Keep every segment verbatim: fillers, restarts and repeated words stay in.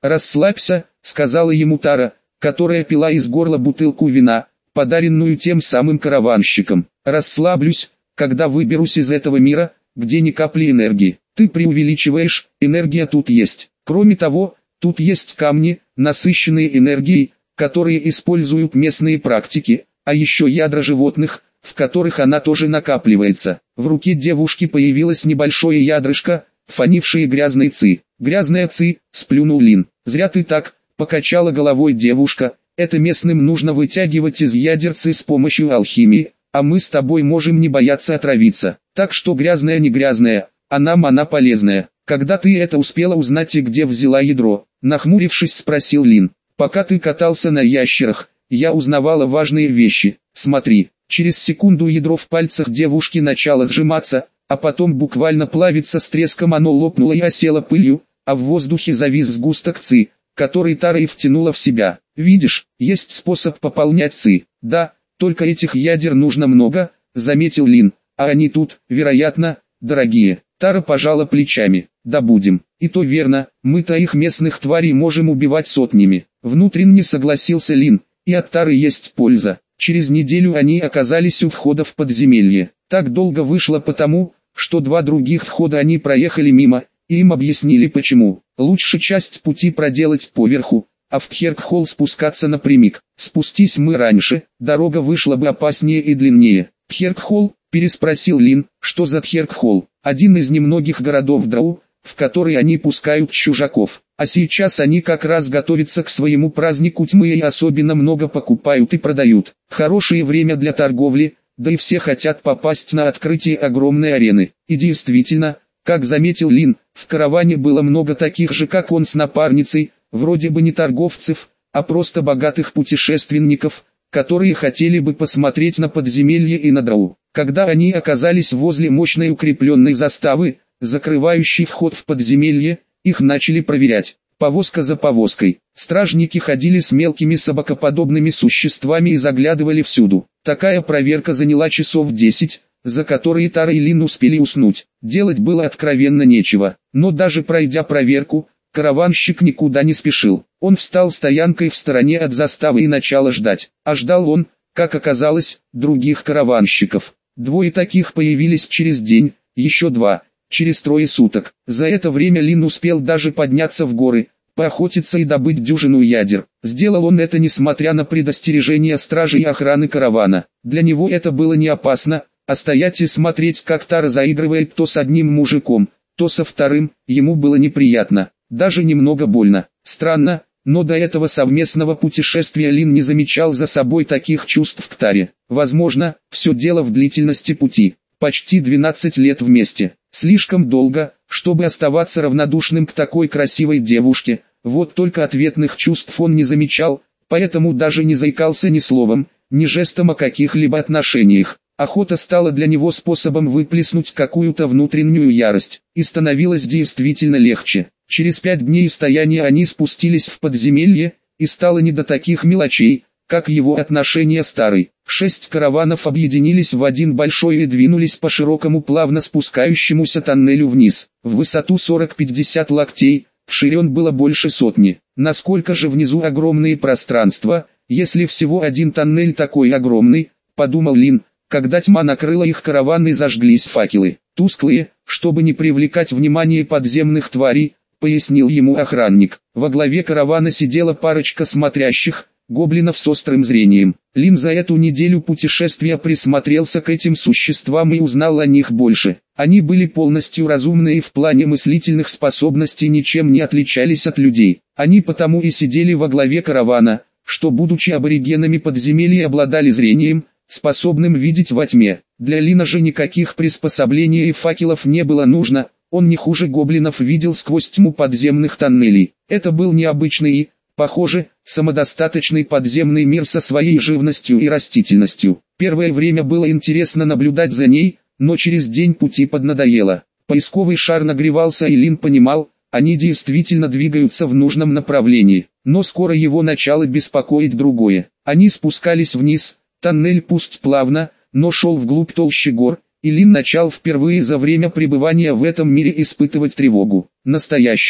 «Расслабься», — сказала ему Тара, которая пила из горла бутылку вина, подаренную тем самым караванщиком. «Расслаблюсь, когда выберусь из этого мира, где ни капли энергии. Ты преувеличиваешь, энергия тут есть. Кроме того, тут есть камни, насыщенные энергией, которые используют местные практики, а еще ядра животных, в которых она тоже накапливается». В руке девушки появилось небольшое ядрышко, фанившее грязной ци. «Грязная ци», — сплюнул Лин. «Зря ты так», — покачала головой девушка. «Это местным нужно вытягивать из ядер ци с помощью алхимии, а мы с тобой можем не бояться отравиться. Так что грязная не грязная, а нам она полезная. Когда ты это успела узнать и где взяла ядро?» Нахмурившись, спросил Лин. «Пока ты катался на ящерах, я узнавала важные вещи. Смотри». Через секунду ядро в пальцах девушки начало сжиматься, а потом буквально плавиться, с треском оно лопнуло и осело пылью, а в воздухе завис сгусток ци, который Тара и втянула в себя. «Видишь, есть способ пополнять ци». «Да, только этих ядер нужно много», — заметил Лин, — «а они тут, вероятно, дорогие». Тара пожала плечами. «Добудем». «И то верно, мы-то их местных тварей можем убивать сотнями». Внутренне согласился Лин, — «и от Тары есть польза». Через неделю они оказались у входа в подземелье. Так долго вышло потому, что два других входа они проехали мимо, и им объяснили почему. Лучше часть пути проделать поверху, а в Кхеркхолл спускаться напрямик. Спустись мы раньше, дорога вышла бы опаснее и длиннее. «Кхеркхолл?» – переспросил Лин. «Что за Кхеркхолл?» «Один из немногих городов Драу, в который они пускают чужаков. А сейчас они как раз готовятся к своему празднику тьмы и особенно много покупают и продают. Хорошее время для торговли, да и все хотят попасть на открытие огромной арены». И действительно, как заметил Лин, в караване было много таких же, как он, с напарницей, вроде бы не торговцев, а просто богатых путешественников, которые хотели бы посмотреть на подземелье и на Драу. Когда они оказались возле мощной укрепленной заставы, закрывающей вход в подземелье, их начали проверять. Повозка за повозкой. Стражники ходили с мелкими собакоподобными существами и заглядывали всюду. Такая проверка заняла часов десять, за которые Тара и Лин успели уснуть. Делать было откровенно нечего. Но даже пройдя проверку, караванщик никуда не спешил. Он встал стоянкой в стороне от заставы и начал ждать. А ждал он, как оказалось, других караванщиков. Двое таких появились через день, еще два через трое суток. За это время Лин успел даже подняться в горы, поохотиться и добыть дюжину ядер. Сделал он это несмотря на предостережения стражи и охраны каравана. Для него это было не опасно, а стоять и смотреть, как Тара заигрывает то с одним мужиком, то со вторым, ему было неприятно, даже немного больно. Странно, но до этого совместного путешествия Лин не замечал за собой таких чувств к Таре. Возможно, все дело в длительности пути. Почти двенадцать лет вместе. Слишком долго, чтобы оставаться равнодушным к такой красивой девушке. Вот только ответных чувств он не замечал, поэтому даже не заикался ни словом, ни жестом о каких-либо отношениях. Охота стала для него способом выплеснуть какую-то внутреннюю ярость, и становилось действительно легче. Через пять дней стояния они спустились в подземелье, и стало не до таких мелочей, как его отношения с Тарой. Шесть караванов объединились в один большой и двинулись по широкому плавно спускающемуся тоннелю вниз. В высоту сорок-пятьдесят локтей, в ширин было больше сотни. Насколько же внизу огромные пространства, если всего один тоннель такой огромный, подумал Лин, когда тьма накрыла их караван и зажглись факелы. Тусклые, чтобы не привлекать внимание подземных тварей, пояснил ему охранник. Во главе каравана сидела парочка смотрящих, гоблинов с острым зрением. Лин за эту неделю путешествия присмотрелся к этим существам и узнал о них больше. Они были полностью разумны и в плане мыслительных способностей ничем не отличались от людей. Они потому и сидели во главе каравана, что, будучи аборигенами подземелья, обладали зрением, способным видеть во тьме. Для Лина же никаких приспособлений и факелов не было нужно, он не хуже гоблинов видел сквозь тьму подземных тоннелей. Это был необычный и, похоже, самодостаточный подземный мир со своей живностью и растительностью. Первое время было интересно наблюдать за ней, но через день пути поднадоело. Поисковый шар нагревался, и Лин понимал, они действительно двигаются в нужном направлении. Но скоро его начало беспокоить другое. Они спускались вниз, тоннель пусть плавно, но шел вглубь толщи гор, и Лин начал впервые за время пребывания в этом мире испытывать тревогу. Настоящую.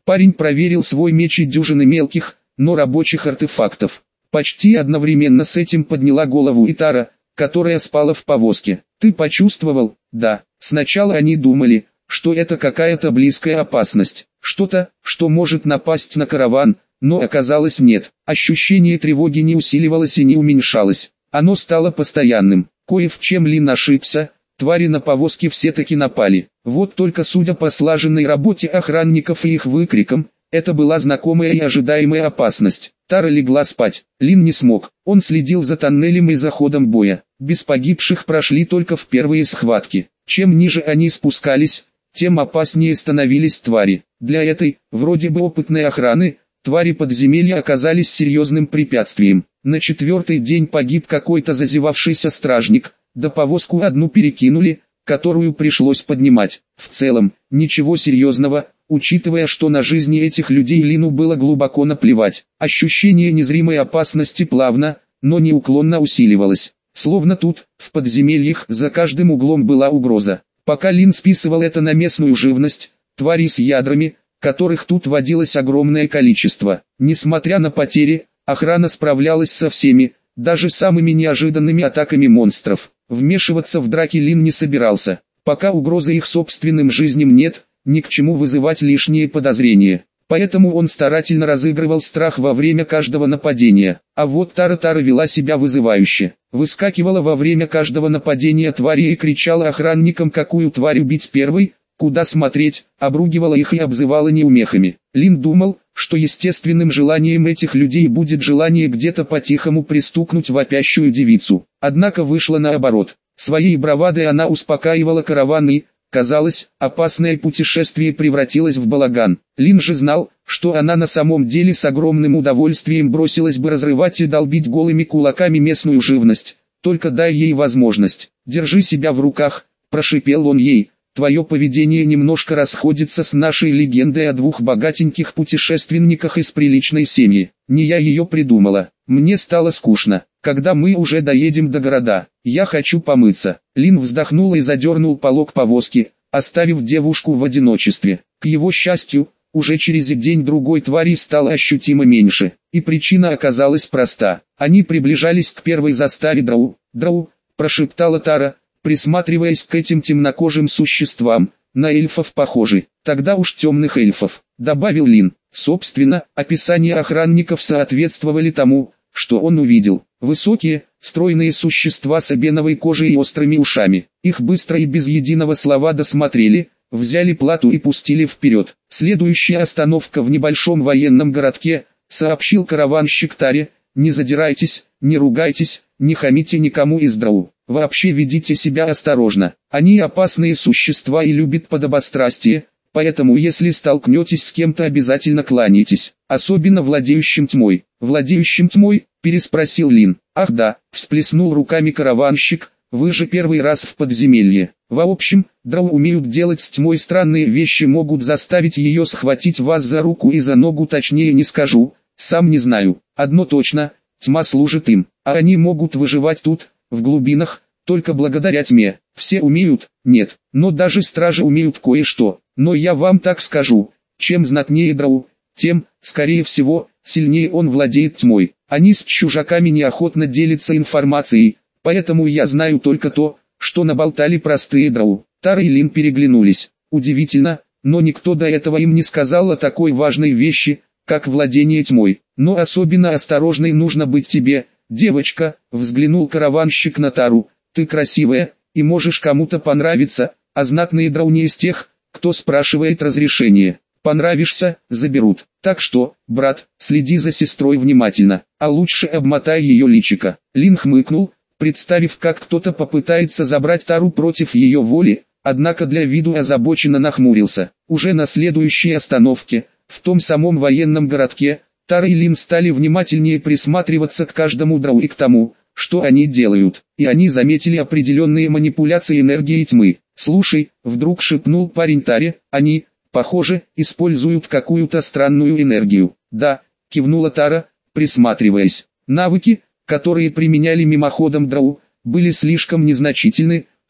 Парень проверил свой меч и дюжины мелких, но рабочих артефактов. Почти одновременно с этим подняла голову и Тара, которая спала в повозке. «Ты почувствовал?» «Да». Сначала они думали, что это какая-то близкая опасность, что-то, что может напасть на караван, но оказалось нет. Ощущение тревоги не усиливалось и не уменьшалось. Оно стало постоянным. Кое в чем Лин ошибся, твари на повозке все-таки напали. Вот только судя по слаженной работе охранников и их выкрикам, это была знакомая и ожидаемая опасность. Тара легла спать. Лин не смог. Он следил за тоннелем и за ходом боя. Без погибших прошли только в первые схватки. Чем ниже они спускались, тем опаснее становились твари. Для этой, вроде бы опытной охраны, твари подземелья оказались серьезным препятствием. На четвертый день погиб какой-то зазевавшийся стражник, да повозку одну перекинули, которую пришлось поднимать. В целом, ничего серьезного, учитывая, что на жизни этих людей Лину было глубоко наплевать. Ощущение незримой опасности плавно, но неуклонно усиливалось. Словно тут, в подземельях, за каждым углом была угроза. Пока Лин списывал это на местную живность, твари с ядрами, которых тут водилось огромное количество. Несмотря на потери, охрана справлялась со всеми, даже самыми неожиданными атаками монстров. Вмешиваться в драки Лин не собирался. Пока угрозы их собственным жизням нет, ни к чему вызывать лишние подозрения. Поэтому он старательно разыгрывал страх во время каждого нападения. А вот Тара-Тара вела себя вызывающе. Выскакивала во время каждого нападения твари и кричала охранникам, какую тварь убить первой, куда смотреть, обругивала их и обзывала неумехами. Лин думал, что естественным желанием этих людей будет желание где-то по-тихому пристукнуть вопящую девицу. Однако вышло наоборот. Своей бравадой она успокаивала караван и, казалось, опасное путешествие превратилось в балаган. Лин же знал, что она на самом деле с огромным удовольствием бросилась бы разрывать и долбить голыми кулаками местную живность. Только дай ей возможность. «Держи себя в руках», – прошипел он ей. «Твое поведение немножко расходится с нашей легендой о двух богатеньких путешественниках из приличной семьи. Не я ее придумала. Мне стало скучно. Когда мы уже доедем до города, я хочу помыться». Лин вздохнул и задернул полог повозки, оставив девушку в одиночестве. К его счастью, уже через день-другой тварей стало ощутимо меньше, и причина оказалась проста. Они приближались к первой заставе Драу. «Драу», – прошептала Тара, присматриваясь к этим темнокожим существам, на эльфов похожи. «Тогда уж темных эльфов», – добавил Лин. Собственно, описания охранников соответствовали тому, что он увидел. Высокие, стройные существа с эбеновой кожей и острыми ушами. Их быстро и без единого слова досмотрели, взяли плату и пустили вперед. «Следующая остановка в небольшом военном городке», — сообщил караванщик Таре. «Не задирайтесь, не ругайтесь, не хамите никому из Драу. Вообще ведите себя осторожно. Они опасные существа и любят подобострастие, поэтому если столкнетесь с кем-то, обязательно кланяйтесь, особенно владеющим тьмой». «Владеющим тьмой?» – переспросил Лин. «Ах да», – всплеснул руками караванщик, «вы же первый раз в подземелье. В общем, Драу умеют делать с тьмой странные вещи, могут заставить ее схватить вас за руку и за ногу, точнее не скажу, сам не знаю. Одно точно, тьма служит им, а они могут выживать тут, в глубинах, только благодаря тьме. Все умеют? Нет, но даже стражи умеют кое-что. Но я вам так скажу, чем знатнее Драу, тем, скорее всего, сильнее он владеет тьмой. Они с чужаками неохотно делятся информацией, поэтому я знаю только то, что наболтали простые Драу». Тара и Лин переглянулись. Удивительно, но никто до этого им не сказал о такой важной вещи, как владение тьмой. «Но особенно осторожной нужно быть тебе, девочка», — взглянул караванщик на Тару. «Ты красивая, и можешь кому-то понравиться, а знатные Драу не из тех, кто спрашивает разрешение. Понравишься — заберут. Так что, брат, следи за сестрой внимательно, а лучше обмотай ее личико». Лин хмыкнул, представив, как кто-то попытается забрать Тару против ее воли, однако для виду озабоченно нахмурился. Уже на следующей остановке, в том самом военном городке, Тара и Лин стали внимательнее присматриваться к каждому Драу и к тому, что они делают, и они заметили определенные манипуляции энергией тьмы. «Слушай», — вдруг шепнул парень Таре, — «они, похоже, используют какую-то странную энергию». «Да», — кивнула Тара, присматриваясь. Навыки, которые применяли мимоходом Драу, были слишком незначительны,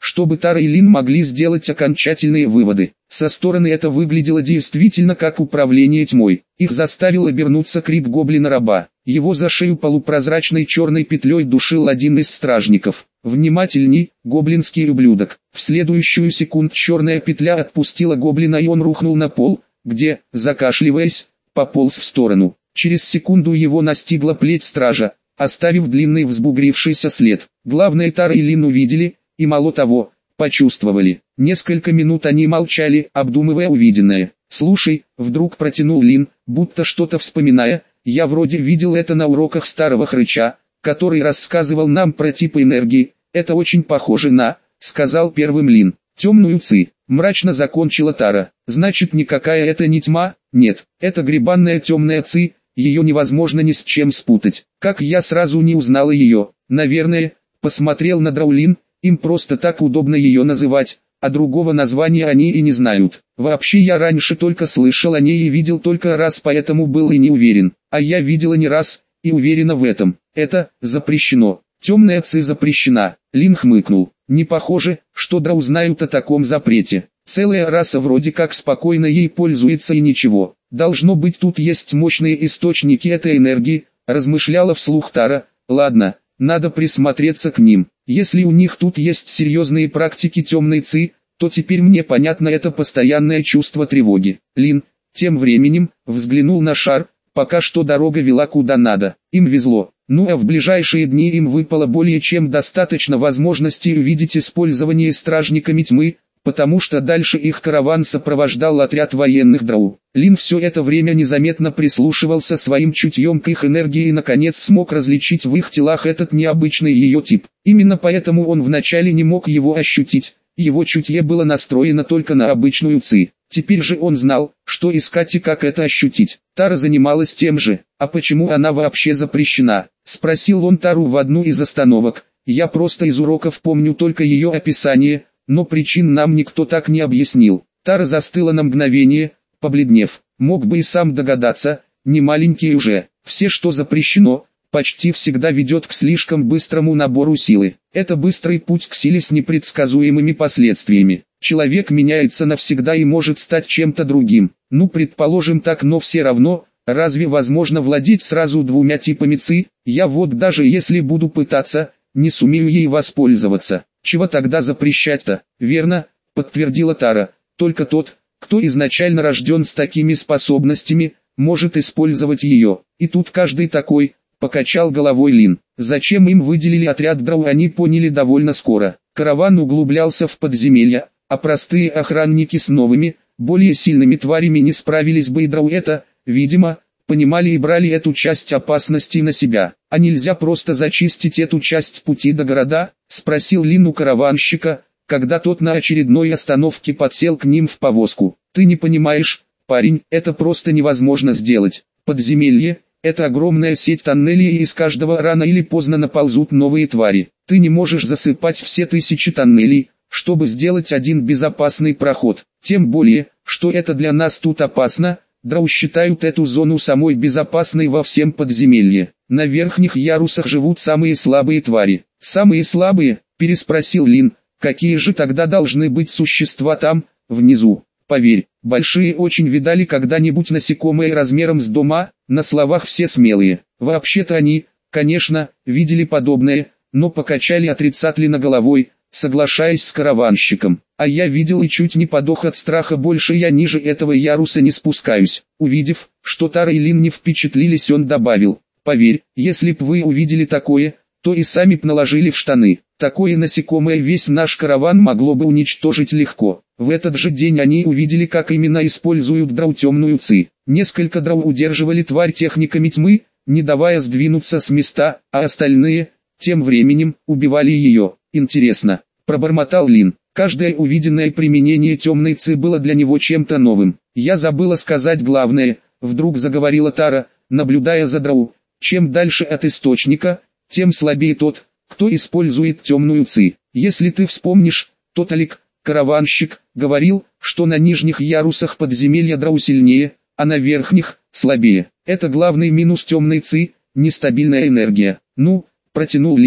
чтобы Тара и Лин могли сделать окончательные выводы. Со стороны это выглядело действительно как управление тьмой. Их заставил обернуться крик гоблина-раба. Его за шею полупрозрачной черной петлей душил один из стражников. «Внимательней, гоблинский ублюдок!» В следующую секунду черная петля отпустила гоблина, и он рухнул на пол, где, закашливаясь, пополз в сторону. Через секунду его настигла плеть стража, оставив длинный взбугрившийся след. Главное, Тара и Лин увидели, и мало того, почувствовали. Несколько минут они молчали, обдумывая увиденное. «Слушай», — вдруг протянул Лин, будто что-то вспоминая, «я вроде видел это на уроках старого хрыча, который рассказывал нам про типы энергии. Это очень похоже на», — сказал первым Лин, «темную ци». Мрачно закончила Тара. «Значит, никакая это не тьма? Нет, это грибанная темная ци, ее невозможно ни с чем спутать. Как я сразу не узнала ее? Наверное, посмотрел на Драулин, им просто так удобно ее называть, а другого названия они и не знают. Вообще я раньше только слышал о ней и видел только раз, поэтому был и не уверен. А я видела не раз, и уверена в этом. Это запрещено. Темная ци запрещена». Лин хмыкнул. «Не похоже, что Драу знают о таком запрете. Целая раса вроде как спокойно ей пользуется и ничего. Должно быть, тут есть мощные источники этой энергии», — размышляла вслух Тара. «Ладно, надо присмотреться к ним. Если у них тут есть серьезные практики темной ци, то теперь мне понятно это постоянное чувство тревоги». Лин, тем временем, взглянул на шар. Пока что дорога вела куда надо. Им везло. Ну а в ближайшие дни им выпало более чем достаточно возможностей увидеть использование стражниками тьмы, потому что дальше их караван сопровождал отряд военных Драу. Лин все это время незаметно прислушивался своим чутьем к их энергии и наконец смог различить в их телах этот необычный ее тип. Именно поэтому он вначале не мог его ощутить, его чутье было настроено только на обычную ци. Теперь же он знал, что искать и как это ощутить. Тара занималась тем же. «А почему она вообще запрещена?» — спросил он Тару в одну из остановок. «Я просто из уроков помню только ее описание, но причин нам никто так не объяснил». Тара застыла на мгновение, побледнев. Мог бы и сам догадаться, не маленький уже. Все, что запрещено, почти всегда ведет к слишком быстрому набору силы. Это быстрый путь к силе с непредсказуемыми последствиями. Человек меняется навсегда и может стать чем-то другим. Ну, предположим так, но все равно, разве возможно владеть сразу двумя типами ци? Я вот даже если буду пытаться, не сумею ей воспользоваться. Чего тогда запрещать-то? Верно, подтвердила Тара. Только тот, кто изначально рожден с такими способностями, может использовать ее. И тут каждый такой, покачал головой Лин. Зачем им выделили отряд Драу, они поняли довольно скоро. Караван углублялся в подземелья, а простые охранники с новыми, более сильными тварями не справились бы, и Драу это, видимо, понимали и брали эту часть опасности на себя. «А нельзя просто зачистить эту часть пути до города?» — спросил Лин у караванщика, когда тот на очередной остановке подсел к ним в повозку. «Ты не понимаешь, парень, это просто невозможно сделать. Подземелье — это огромная сеть тоннелей, и из каждого рано или поздно наползут новые твари. Ты не можешь засыпать все тысячи тоннелей, чтобы сделать один безопасный проход. Тем более, что это для нас тут опасно. Драу считают эту зону самой безопасной во всем подземелье. На верхних ярусах живут самые слабые твари». «Самые слабые?» — переспросил Лин. «Какие же тогда должны быть существа там, внизу?» «Поверь, большие очень видали когда-нибудь насекомые размером с дома, на словах все смелые. Вообще-то они, конечно, видели подобное, но покачали отрицательно головой, соглашаясь с караванщиком. А я видел и чуть не подох от страха, больше я ниже этого яруса не спускаюсь». Увидев, что Тара и Лин не впечатлились, он добавил: «Поверь, если б вы увидели такое, то и сами б наложили в штаны. Такое насекомое весь наш караван могло бы уничтожить легко». В этот же день они увидели, как именно используют Драу темную ци. Несколько Драу удерживали тварь техниками тьмы, не давая сдвинуться с места, а остальные, тем временем, убивали ее. «Интересно», — пробормотал Лин. Каждое увиденное применение темной ци было для него чем-то новым. «Я забыла сказать главное», — вдруг заговорила Тара, наблюдая за Драу. «Чем дальше от источника, тем слабее тот, кто использует темную ци. Если ты вспомнишь, то Талик, караванщик, говорил, что на нижних ярусах подземелья Драу сильнее, а на верхних – слабее. Это главный минус темной ци – нестабильная энергия». «Ну», – протянул Лин,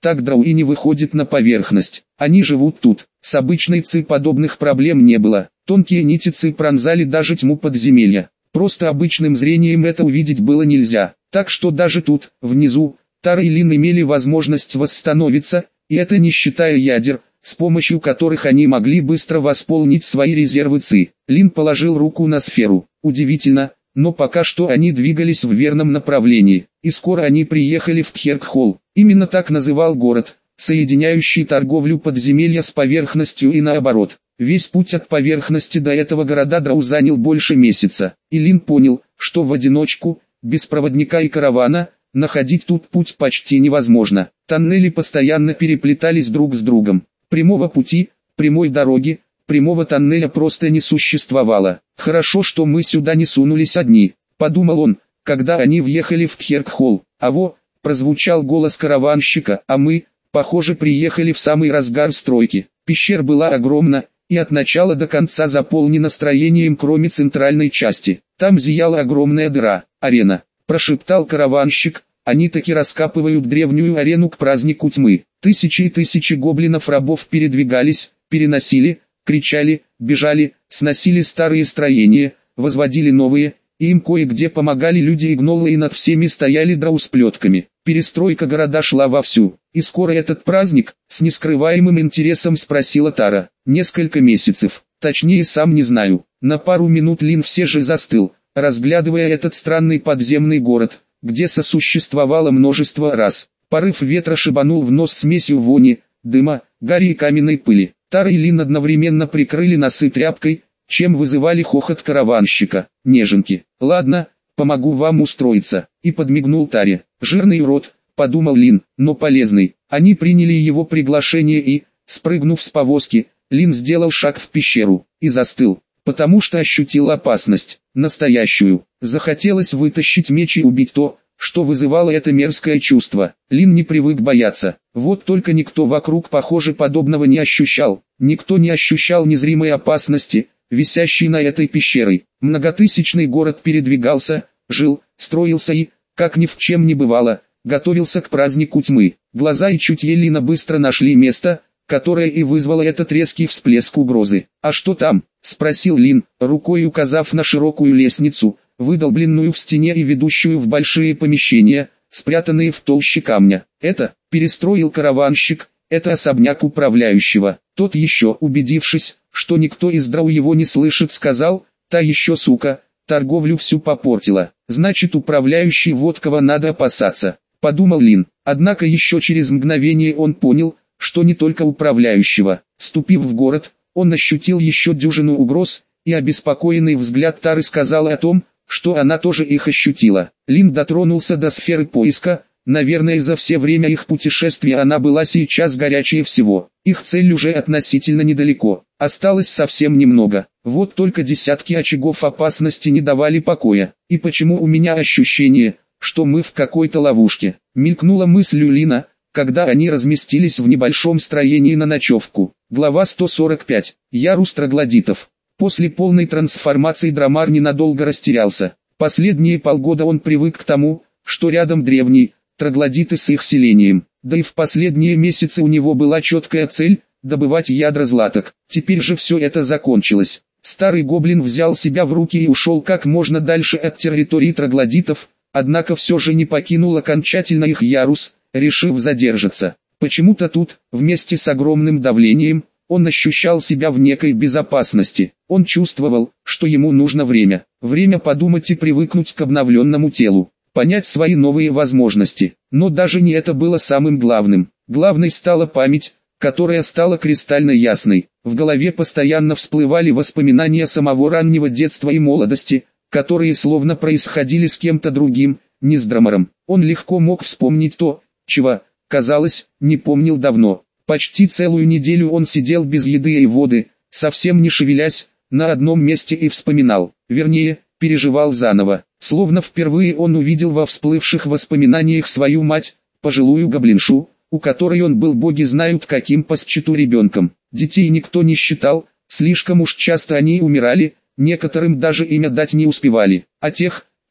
так драу и не выходит на поверхность. Они живут тут. С обычной ци подобных проблем не было. Тонкие нити ци пронзали даже тьму подземелья. Просто обычным зрением это увидеть было нельзя. Так что даже тут, внизу, Тара и Лин имели возможность восстановиться, и это не считая ядер, с помощью которых они могли быстро восполнить свои резервы ци. Лин положил руку на сферу. Удивительно, но пока что они двигались в верном направлении, и скоро они приехали в Кхеркхолл. Именно так называл город, соединяющий торговлю подземелья с поверхностью и наоборот. Весь путь от поверхности до этого города драу занял больше месяца, и Лин понял, что в одиночку, без проводника и каравана, находить тут путь почти невозможно. Тоннели постоянно переплетались друг с другом. Прямого пути, прямой дороги, прямого тоннеля просто не существовало. «Хорошо, что мы сюда не сунулись одни», — подумал он, когда они въехали в Кхеркхолл. «Аво», — прозвучал голос караванщика, — «а мы, похоже, приехали в самый разгар стройки». Пещера была огромна, и от начала до конца заполнена строением, кроме центральной части. Там зияла огромная дыра, арена. Прошептал караванщик, они таки раскапывают древнюю арену к празднику тьмы. Тысячи и тысячи гоблинов-рабов передвигались, переносили, кричали, бежали, сносили старые строения, возводили новые, и им кое-где помогали люди и гнолы, и над всеми стояли драу с плетками. Перестройка города шла вовсю, и скоро этот праздник, с нескрываемым интересом спросила Тара. Несколько месяцев, точнее сам не знаю. На пару минут Лин все же застыл, разглядывая этот странный подземный город, где сосуществовало множество рас. Порыв ветра шибанул в нос смесью вони, дыма, гари и каменной пыли. Тара и Лин одновременно прикрыли носы тряпкой, чем вызывали хохот караванщика. «Неженки, ладно, помогу вам устроиться», и подмигнул Таре. «Жирный урод», подумал Лин, но полезный. Они приняли его приглашение и, спрыгнув с повозки, Лин сделал шаг в пещеру и застыл, потому что ощутил опасность, настоящую. Захотелось вытащить меч и убить то, что вызывало это мерзкое чувство. Лин не привык бояться, вот только никто вокруг, похоже, подобного не ощущал. Никто не ощущал незримой опасности, висящей на этой пещерой. Многотысячный город передвигался, жил, строился и, как ни в чем не бывало, готовился к празднику тьмы. Глаза и чутье Лина быстро нашли место, которое и вызвало этот резкий всплеск угрозы. «А что там?» — спросил Лин, рукой указав на широкую лестницу, выдолбленную в стене и ведущую в большие помещения, спрятанные в толще камня. «Это», — перестроил караванщик, — «это особняк управляющего». Тот, еще убедившись, что никто из драу его не слышит, сказал: «Та еще сука, торговлю всю попортила. Значит, управляющий вот кого надо опасаться», — подумал Лин. Однако еще через мгновение он понял, что не только управляющего. Ступив в город, он ощутил еще дюжину угроз, и обеспокоенный взгляд Тары сказал о том, что она тоже их ощутила. Лин дотронулся до сферы поиска. Наверное, за все время их путешествия она была сейчас горячее всего. Их цель уже относительно недалеко. Осталось совсем немного. Вот только десятки очагов опасности не давали покоя. И почему у меня ощущение, что мы в какой-то ловушке? Мелькнула мысль у Лина, когда они разместились в небольшом строении на ночевку. Глава сто сорок пять. Ярус троглодитов. После полной трансформации Драмар ненадолго растерялся. Последние полгода он привык к тому, что рядом древний, троглодиты с их селением. Да и в последние месяцы у него была четкая цель – добывать ядра златок. Теперь же все это закончилось. Старый гоблин взял себя в руки и ушел как можно дальше от территории троглодитов, однако все же не покинул окончательно их Ярус, решив задержаться. Почему-то тут, вместе с огромным давлением, он ощущал себя в некой безопасности. Он чувствовал, что ему нужно время. Время подумать и привыкнуть к обновленному телу. Понять свои новые возможности. Но даже не это было самым главным. Главной стала память, которая стала кристально ясной. В голове постоянно всплывали воспоминания самого раннего детства и молодости, которые словно происходили с кем-то другим, не с Драмаром. Он легко мог вспомнить то, чего, казалось, не помнил давно. Почти целую неделю он сидел без еды и воды, совсем не шевелясь, на одном месте и вспоминал, вернее, переживал заново. Словно впервые он увидел во всплывших воспоминаниях свою мать, пожилую гоблиншу, у которой он был боги знают каким по счету ребенком. Детей никто не считал, слишком уж часто они умирали, некоторым даже имя дать не успевали. А тех,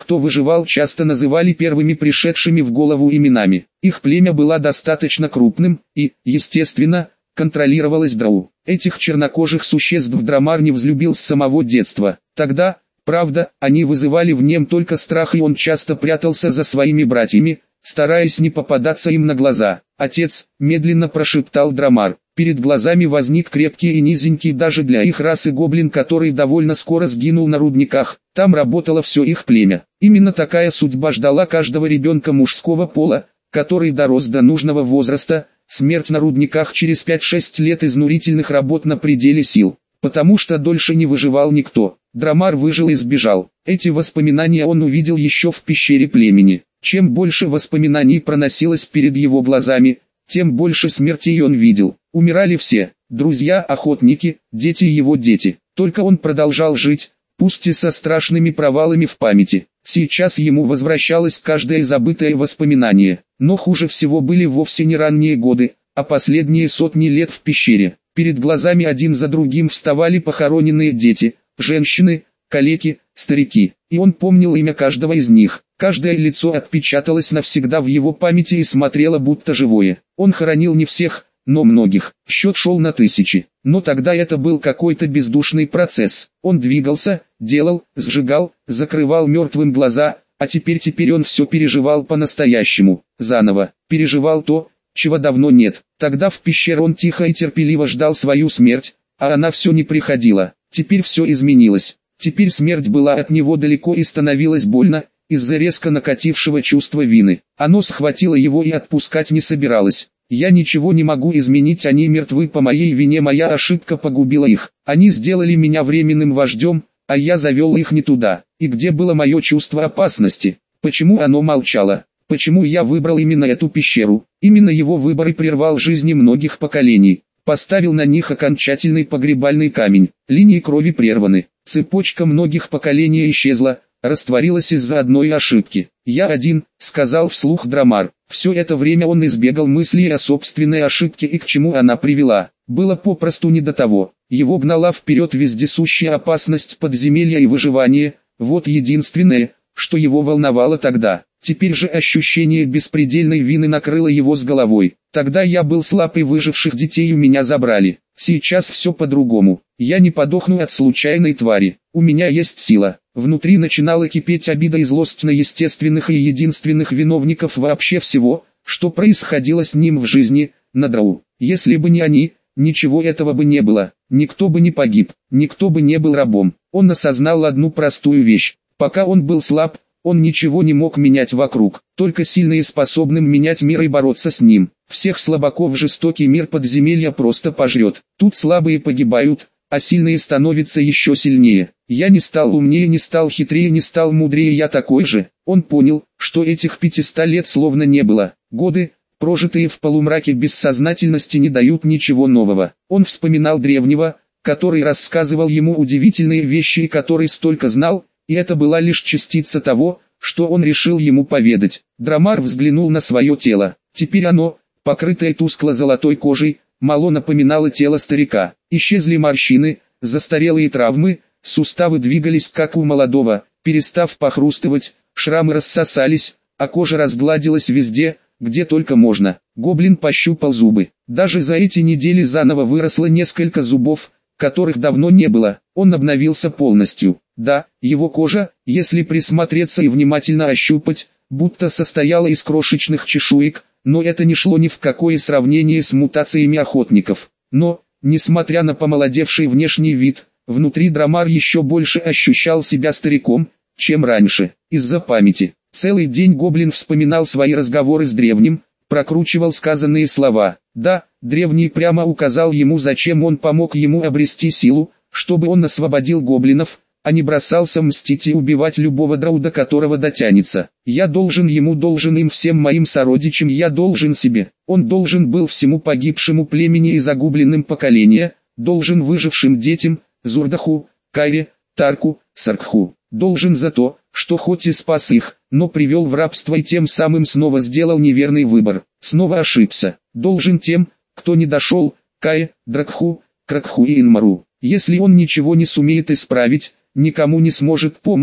кто выживал, часто называли первыми пришедшими в голову именами. Их племя было достаточно крупным и, естественно, контролировалось дроу. Этих чернокожих существ Драмар не взлюбил с самого детства. Тогда, правда, они вызывали в нем только страх, и он часто прятался за своими братьями, стараясь не попадаться им на глаза. «Отец», — медленно прошептал Драмар. Перед глазами возник крепкий и низенький даже для их расы гоблин, который довольно скоро сгинул на рудниках. Там работало все их племя. Именно такая судьба ждала каждого ребенка мужского пола, который дорос до нужного возраста. Смерть на рудниках через пять-шесть лет изнурительных работ на пределе сил. Потому что дольше не выживал никто. Драмар выжил и сбежал. Эти воспоминания он увидел еще в пещере племени. Чем больше воспоминаний проносилось перед его глазами, тем больше смертей он видел. Умирали все: друзья, охотники, дети и его дети. Только он продолжал жить, пусть и со страшными провалами в памяти. Сейчас ему возвращалось каждое забытое воспоминание. Но хуже всего были вовсе не ранние годы, а последние сотни лет в пещере. Перед глазами один за другим вставали похороненные дети, женщины, калеки, старики. И он помнил имя каждого из них. Каждое лицо отпечаталось навсегда в его памяти и смотрело будто живое. Он хоронил не всех, но многих. Счет шел на тысячи. Но тогда это был какой-то бездушный процесс. Он двигался, делал, сжигал, закрывал мертвым глаза, а теперь теперь он все переживал по-настоящему, заново. Переживал то, чего давно нет. Тогда в пещере он тихо и терпеливо ждал свою смерть, а она все не приходила. Теперь все изменилось. Теперь смерть была от него далеко и становилось больно, из-за резко накатившего чувства вины. Оно схватило его и отпускать не собиралось. «Я ничего не могу изменить, они мертвы по моей вине, моя ошибка погубила их. Они сделали меня временным вождем, а я завел их не туда. И где было мое чувство опасности? Почему оно молчало? Почему я выбрал именно эту пещеру? Именно его выбор и прервал жизни многих поколений. Поставил на них окончательный погребальный камень. Линии крови прерваны. Цепочка многих поколений исчезла, растворилась из-за одной ошибки. «Я один», — сказал вслух Драмар. Все это время он избегал мыслей о собственной ошибке и к чему она привела. Было попросту не до того. Его гнала вперед вездесущая опасность подземелья и выживания. Вот единственное, что его волновало тогда. Теперь же ощущение беспредельной вины накрыло его с головой. Тогда я был слаб, и выживших детей у меня забрали. Сейчас все по-другому. Я не подохну от случайной твари. У меня есть сила. Внутри начинала кипеть обида и злость на естественных и единственных виновников вообще всего, что происходило с ним в жизни, на дроу. Если бы не они, ничего этого бы не было. Никто бы не погиб, никто бы не был рабом. Он осознал одну простую вещь. Пока он был слаб, он ничего не мог менять вокруг. Только сильные способны менять мир и бороться с ним. Всех слабаков жестокий мир подземелья просто пожрет. Тут слабые погибают, а сильные становятся еще сильнее. Я не стал умнее, не стал хитрее, не стал мудрее, я такой же. Он понял, что этих пятиста лет словно не было. Годы, прожитые в полумраке бессознательности, не дают ничего нового. Он вспоминал древнего, который рассказывал ему удивительные вещи и который столько знал, и это была лишь частица того, что он решил ему поведать. Драмар взглянул на свое тело. Теперь оно, покрытое тускло-золотой кожей, мало напоминало тело старика. Исчезли морщины, застарелые травмы, суставы двигались как у молодого, перестав похрустывать, шрамы рассосались, а кожа разгладилась везде, где только можно. Гоблин пощупал зубы. Даже за эти недели заново выросло несколько зубов, которых давно не было. Он обновился полностью. Да, его кожа, если присмотреться и внимательно ощупать, будто состояла из крошечных чешуек, но это не шло ни в какое сравнение с мутациями охотников. Но, несмотря на помолодевший внешний вид, внутри Драмар еще больше ощущал себя стариком, чем раньше, из-за памяти. Целый день гоблин вспоминал свои разговоры с древним, прокручивал сказанные слова. Да, древний прямо указал ему, зачем он помог ему обрести силу, чтобы он освободил гоблинов, а не бросался мстить и убивать любого дроу, до которого дотянется. Я должен ему, должен им всем моим сородичам, я должен себе. Он должен был всему погибшему племени и загубленным поколения, должен выжившим детям, Зурдаху, Кайре, Тарку, Саркху. Должен за то, что хоть и спас их, но привел в рабство и тем самым снова сделал неверный выбор, снова ошибся. Должен тем, кто не дошел, Кае, Дракху, Кракху и Инмару. Если он ничего не сумеет исправить, никому не сможет помочь,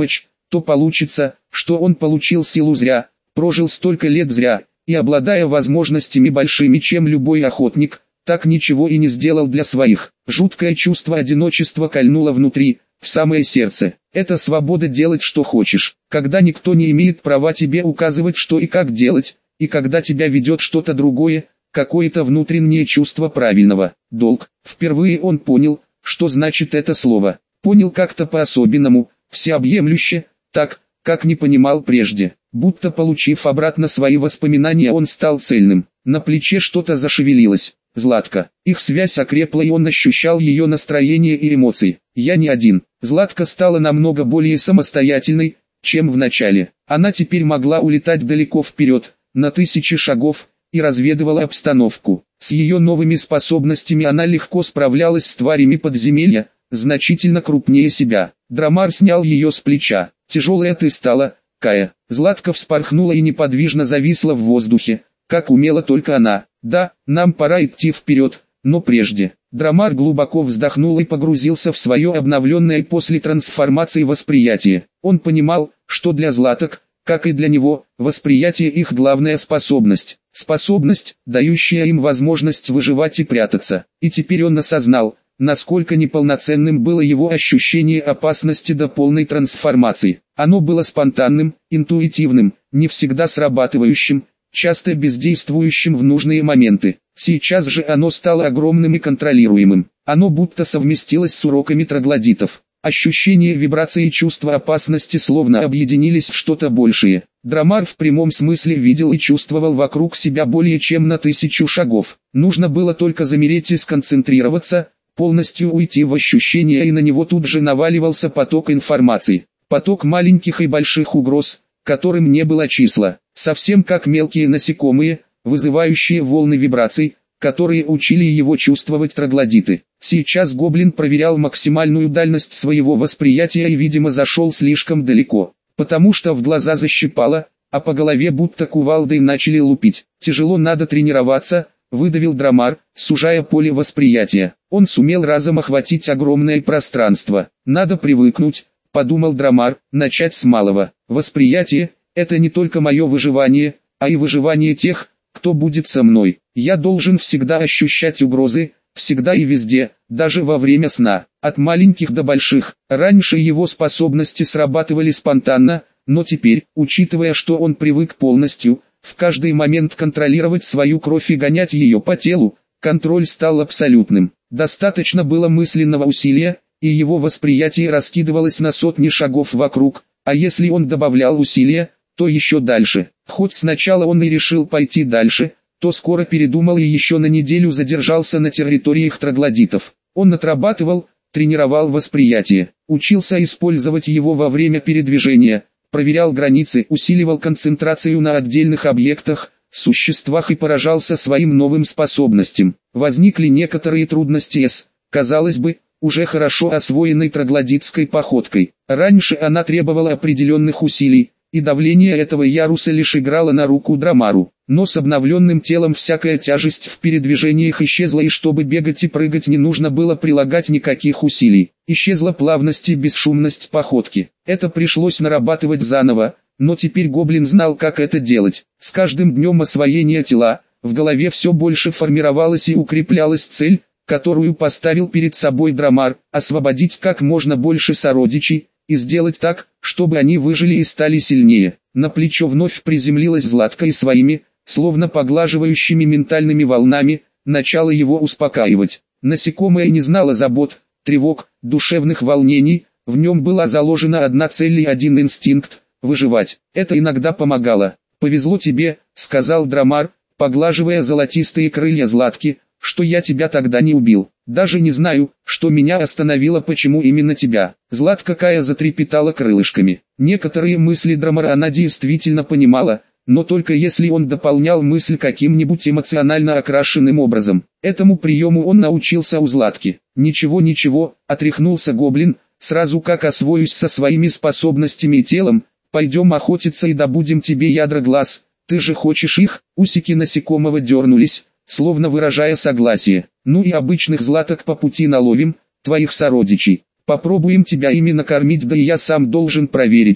то получится, что он получил силу зря, прожил столько лет зря, и обладая возможностями большими, чем любой охотник, так ничего и не сделал для своих. Жуткое чувство одиночества кольнуло внутри, в самое сердце. Это свобода делать что хочешь, когда никто не имеет права тебе указывать что и как делать, и когда тебя ведет что-то другое, какое-то внутреннее чувство правильного. Долг. Впервые он понял, что значит это слово. Понял как-то по-особенному, всеобъемлюще, так, как не понимал прежде. Будто получив обратно свои воспоминания, он стал цельным. На плече что-то зашевелилось. Златка. Их связь окрепла, и он ощущал ее настроение и эмоции. Я не один. Златка стала намного более самостоятельной, чем в начале. Она теперь могла улетать далеко вперед, на тысячи шагов, и разведывала обстановку. С ее новыми способностями она легко справлялась с тварями подземелья, значительно крупнее себя. Драмар снял ее с плеча. «Тяжелая ты стала, Кая». Златка вспорхнула и неподвижно зависла в воздухе, как умела только она. «Да, нам пора идти вперед, но прежде». Драмар глубоко вздохнул и погрузился в свое обновленное после трансформации восприятие. Он понимал, что для златок, как и для него, восприятие их главная способность. Способность, дающая им возможность выживать и прятаться. И теперь он осознал, насколько неполноценным было его ощущение опасности до полной трансформации. Оно было спонтанным, интуитивным, не всегда срабатывающим, часто бездействующим в нужные моменты. Сейчас же оно стало огромным и контролируемым. Оно будто совместилось с уроками троглодитов. Ощущение вибрации и чувство опасности словно объединились в что-то большее. Драмар в прямом смысле видел и чувствовал вокруг себя более чем на тысячу шагов. Нужно было только замереть и сконцентрироваться, полностью уйти в ощущение, и на него тут же наваливался поток информации. Поток маленьких и больших угроз, которым не было числа. Совсем как мелкие насекомые, вызывающие волны вибраций, которые учили его чувствовать троглодиты. Сейчас гоблин проверял максимальную дальность своего восприятия и, видимо, зашел слишком далеко, потому что в глаза защипало, а по голове будто кувалдой начали лупить. «Тяжело, надо тренироваться», — выдавил Драмар, сужая поле восприятия. Он сумел разом охватить огромное пространство. «Надо привыкнуть», — подумал Драмар, — «начать с малого. Восприятие — это не только мое выживание, а и выживание тех, кто будет со мной. Я должен всегда ощущать угрозы, всегда и везде, даже во время сна, от маленьких до больших». Раньше его способности срабатывали спонтанно, но теперь, учитывая, что он привык полностью, в каждый момент контролировать свою кровь и гонять ее по телу, контроль стал абсолютным. Достаточно было мысленного усилия, и его восприятие раскидывалось на сотни шагов вокруг, а если он добавлял усилия, то еще дальше. Хоть сначала он и решил пойти дальше, то скоро передумал и еще на неделю задержался на территориях троглодитов. Он отрабатывал, тренировал восприятие, учился использовать его во время передвижения, проверял границы, усиливал концентрацию на отдельных объектах, существах и поражался своим новым способностям. Возникли некоторые трудности с, казалось бы, уже хорошо освоенной троглодитской походкой. Раньше она требовала определенных усилий, и давление этого яруса лишь играло на руку Драмару. Но с обновленным телом всякая тяжесть в передвижениях исчезла, и чтобы бегать и прыгать не нужно было прилагать никаких усилий. Исчезла плавность и бесшумность походки. Это пришлось нарабатывать заново, но теперь гоблин знал, как это делать. С каждым днем освоения тела, в голове все больше формировалась и укреплялась цель, которую поставил перед собой Драмар: освободить как можно больше сородичей, и сделать так, чтобы они выжили и стали сильнее. На плечо вновь приземлилась Златка и своими, словно поглаживающими ментальными волнами, начала его успокаивать. Насекомое не знало забот, тревог, душевных волнений, в нем была заложена одна цель и один инстинкт – выживать. Это иногда помогало. «Повезло тебе», – сказал Драмар, поглаживая золотистые крылья Златки, – «что я тебя тогда не убил. Даже не знаю, что меня остановило, почему именно тебя». Златка Кая затрепетала крылышками. Некоторые мысли Драмара она действительно понимала, но только если он дополнял мысль каким-нибудь эмоционально окрашенным образом. Этому приему он научился у Златки. «Ничего-ничего», — отряхнулся гоблин, — «сразу как освоюсь со своими способностями и телом, пойдем охотиться и добудем тебе ядра глаз. Ты же хочешь их?» Усики насекомого дернулись, словно выражая согласие. «Ну и обычных златок по пути наловим, твоих сородичей. Попробуем тебя ими накормить, да и я сам должен проверить,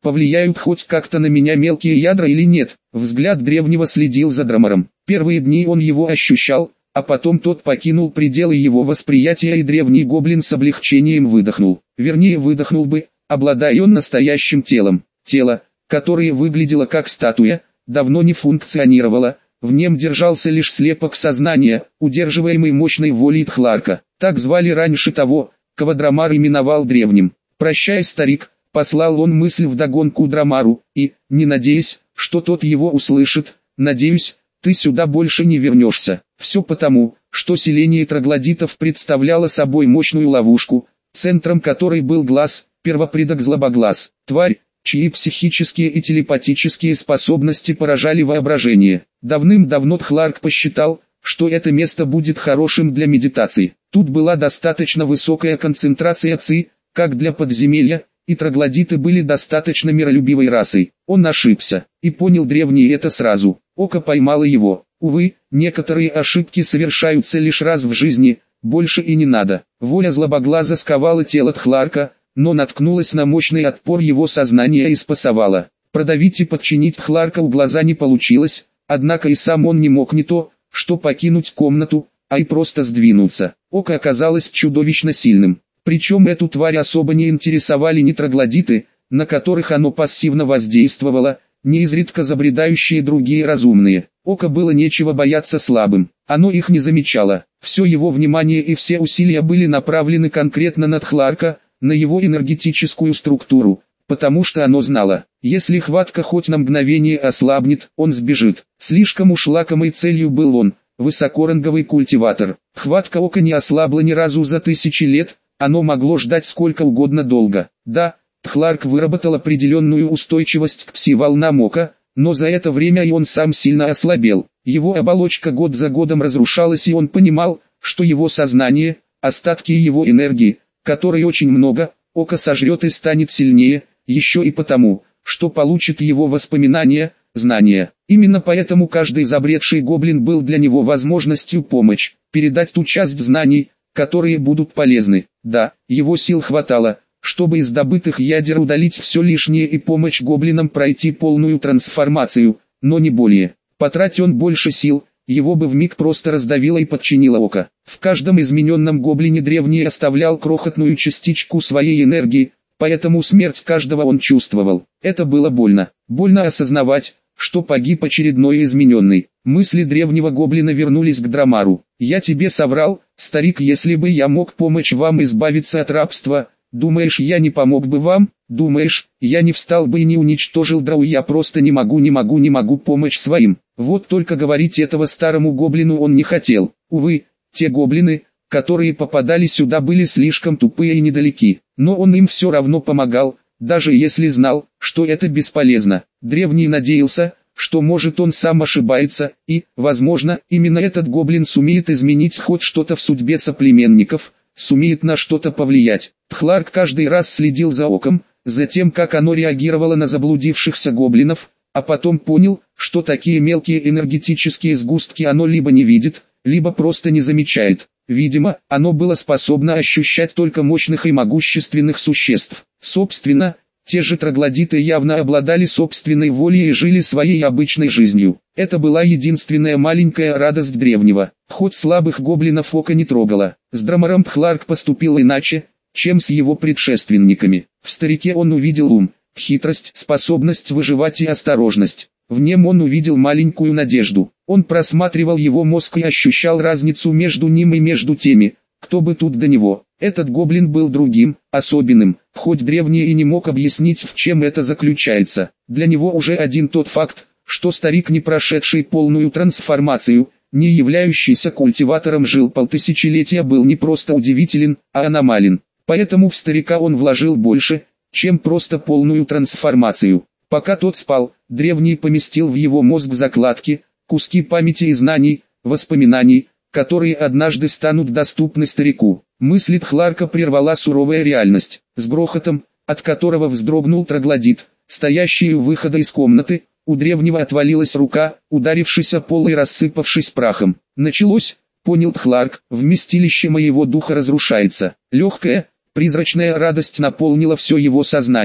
повлияют хоть как-то на меня мелкие ядра или нет? Взгляд древнего следил за Драмаром. Первые дни он его ощущал, а потом тот покинул пределы его восприятия, и древний гоблин с облегчением выдохнул. Вернее, выдохнул бы, обладая он настоящим телом. Тело, которое выглядело как статуя, давно не функционировало, в нем держался лишь слепок сознания, удерживаемый мощной волей Тхларка. Так звали раньше того, кого Драмар именовал древним. «Прощай, старик», послал он мысль вдогонку Драмару, и, не надеясь, что тот его услышит, «надеюсь, ты сюда больше не вернешься». Все потому, что селение троглодитов представляло собой мощную ловушку, центром которой был глаз, первопредок Злобоглаз, тварь, чьи психические и телепатические способности поражали воображение. Давным-давно Тхларк посчитал, что это место будет хорошим для медитации. Тут была достаточно высокая концентрация ци, как для подземелья, и троглодиты были достаточно миролюбивой расой. Он ошибся, и понял древний это сразу. Око поймало его. Увы, некоторые ошибки совершаются лишь раз в жизни, больше и не надо. Воля Злобоглаза сковала тело Тхларка, но наткнулась на мощный отпор его сознания и спасовала. Продавить и подчинить Тхларка у глаза не получилось, однако и сам он не мог не то, что покинуть комнату, а и просто сдвинуться. Око оказалось чудовищно сильным. Причем эту тварь особо не интересовали ни троглодиты, на которых оно пассивно воздействовало, ни изредка забредающие другие разумные. Око было нечего бояться слабым, оно их не замечало. Все его внимание и все усилия были направлены конкретно на Тхларка, на его энергетическую структуру, потому что оно знало, если хватка хоть на мгновение ослабнет, он сбежит. Слишком уж лакомой целью был он, высокоранговый культиватор. Хватка ока не ослабла ни разу за тысячи лет, оно могло ждать сколько угодно долго. Да, Тхларк выработал определенную устойчивость к пси-волнам ока, но за это время и он сам сильно ослабел. Его оболочка год за годом разрушалась, и он понимал, что его сознание, остатки его энергии, которой очень много, око сожрет и станет сильнее, еще и потому, что получит его воспоминания, знания. Именно поэтому каждый забредший гоблин был для него возможностью помочь, передать ту часть знаний, которые будут полезны. Да, его сил хватало, чтобы из добытых ядер удалить все лишнее и помочь гоблинам пройти полную трансформацию, но не более. Потратил он больше сил, его бы вмиг просто раздавило и подчинило око. В каждом измененном гоблине древний оставлял крохотную частичку своей энергии, поэтому смерть каждого он чувствовал. Это было больно. Больно осознавать, что погиб очередной измененный. Мысли древнего гоблина вернулись к Драмару. «Я тебе соврал, старик, если бы я мог помочь вам избавиться от рабства, думаешь, я не помог бы вам? Думаешь, я не встал бы и не уничтожил Драу? Я просто не могу, не могу, не могу помочь своим». Вот только говорить этого старому гоблину он не хотел. Увы, те гоблины, которые попадали сюда, были слишком тупые и недалеки. Но он им все равно помогал, даже если знал, что это бесполезно. Древний надеялся, что может он сам ошибается, и, возможно, именно этот гоблин сумеет изменить хоть что-то в судьбе соплеменников, сумеет на что-то повлиять. Тхларк каждый раз следил за оком, за тем, как оно реагировало на заблудившихся гоблинов, а потом понял, что такие мелкие энергетические сгустки оно либо не видит, либо просто не замечает. Видимо, оно было способно ощущать только мощных и могущественных существ. Собственно, те же троглодиты явно обладали собственной волей и жили своей обычной жизнью. Это была единственная маленькая радость древнего. Хоть слабых гоблинов око не трогало. С Драмаром Тхларк поступил иначе, чем с его предшественниками. В старике он увидел ум, хитрость, способность выживать и осторожность. В нем он увидел маленькую надежду. Он просматривал его мозг и ощущал разницу между ним и между теми, кто бы тут до него. Этот гоблин был другим, особенным, хоть древний и не мог объяснить, в чем это заключается. Для него уже один тот факт, что старик, не прошедший полную трансформацию, не являющийся культиватором, жил полтысячелетия, был не просто удивителен, а аномален. Поэтому в старика он вложил больше, чем просто полную трансформацию. Пока тот спал, древний поместил в его мозг закладки, куски памяти и знаний, воспоминаний, которые однажды станут доступны старику. Мысли Тхларка прервала суровая реальность. С грохотом, от которого вздрогнул троглодит, стоящий у выхода из комнаты, у древнего отвалилась рука, ударившись о пол и рассыпавшись прахом. Началось, понял Тхларк, вместилище моего духа разрушается. Легкая, призрачная радость наполнила все его сознание.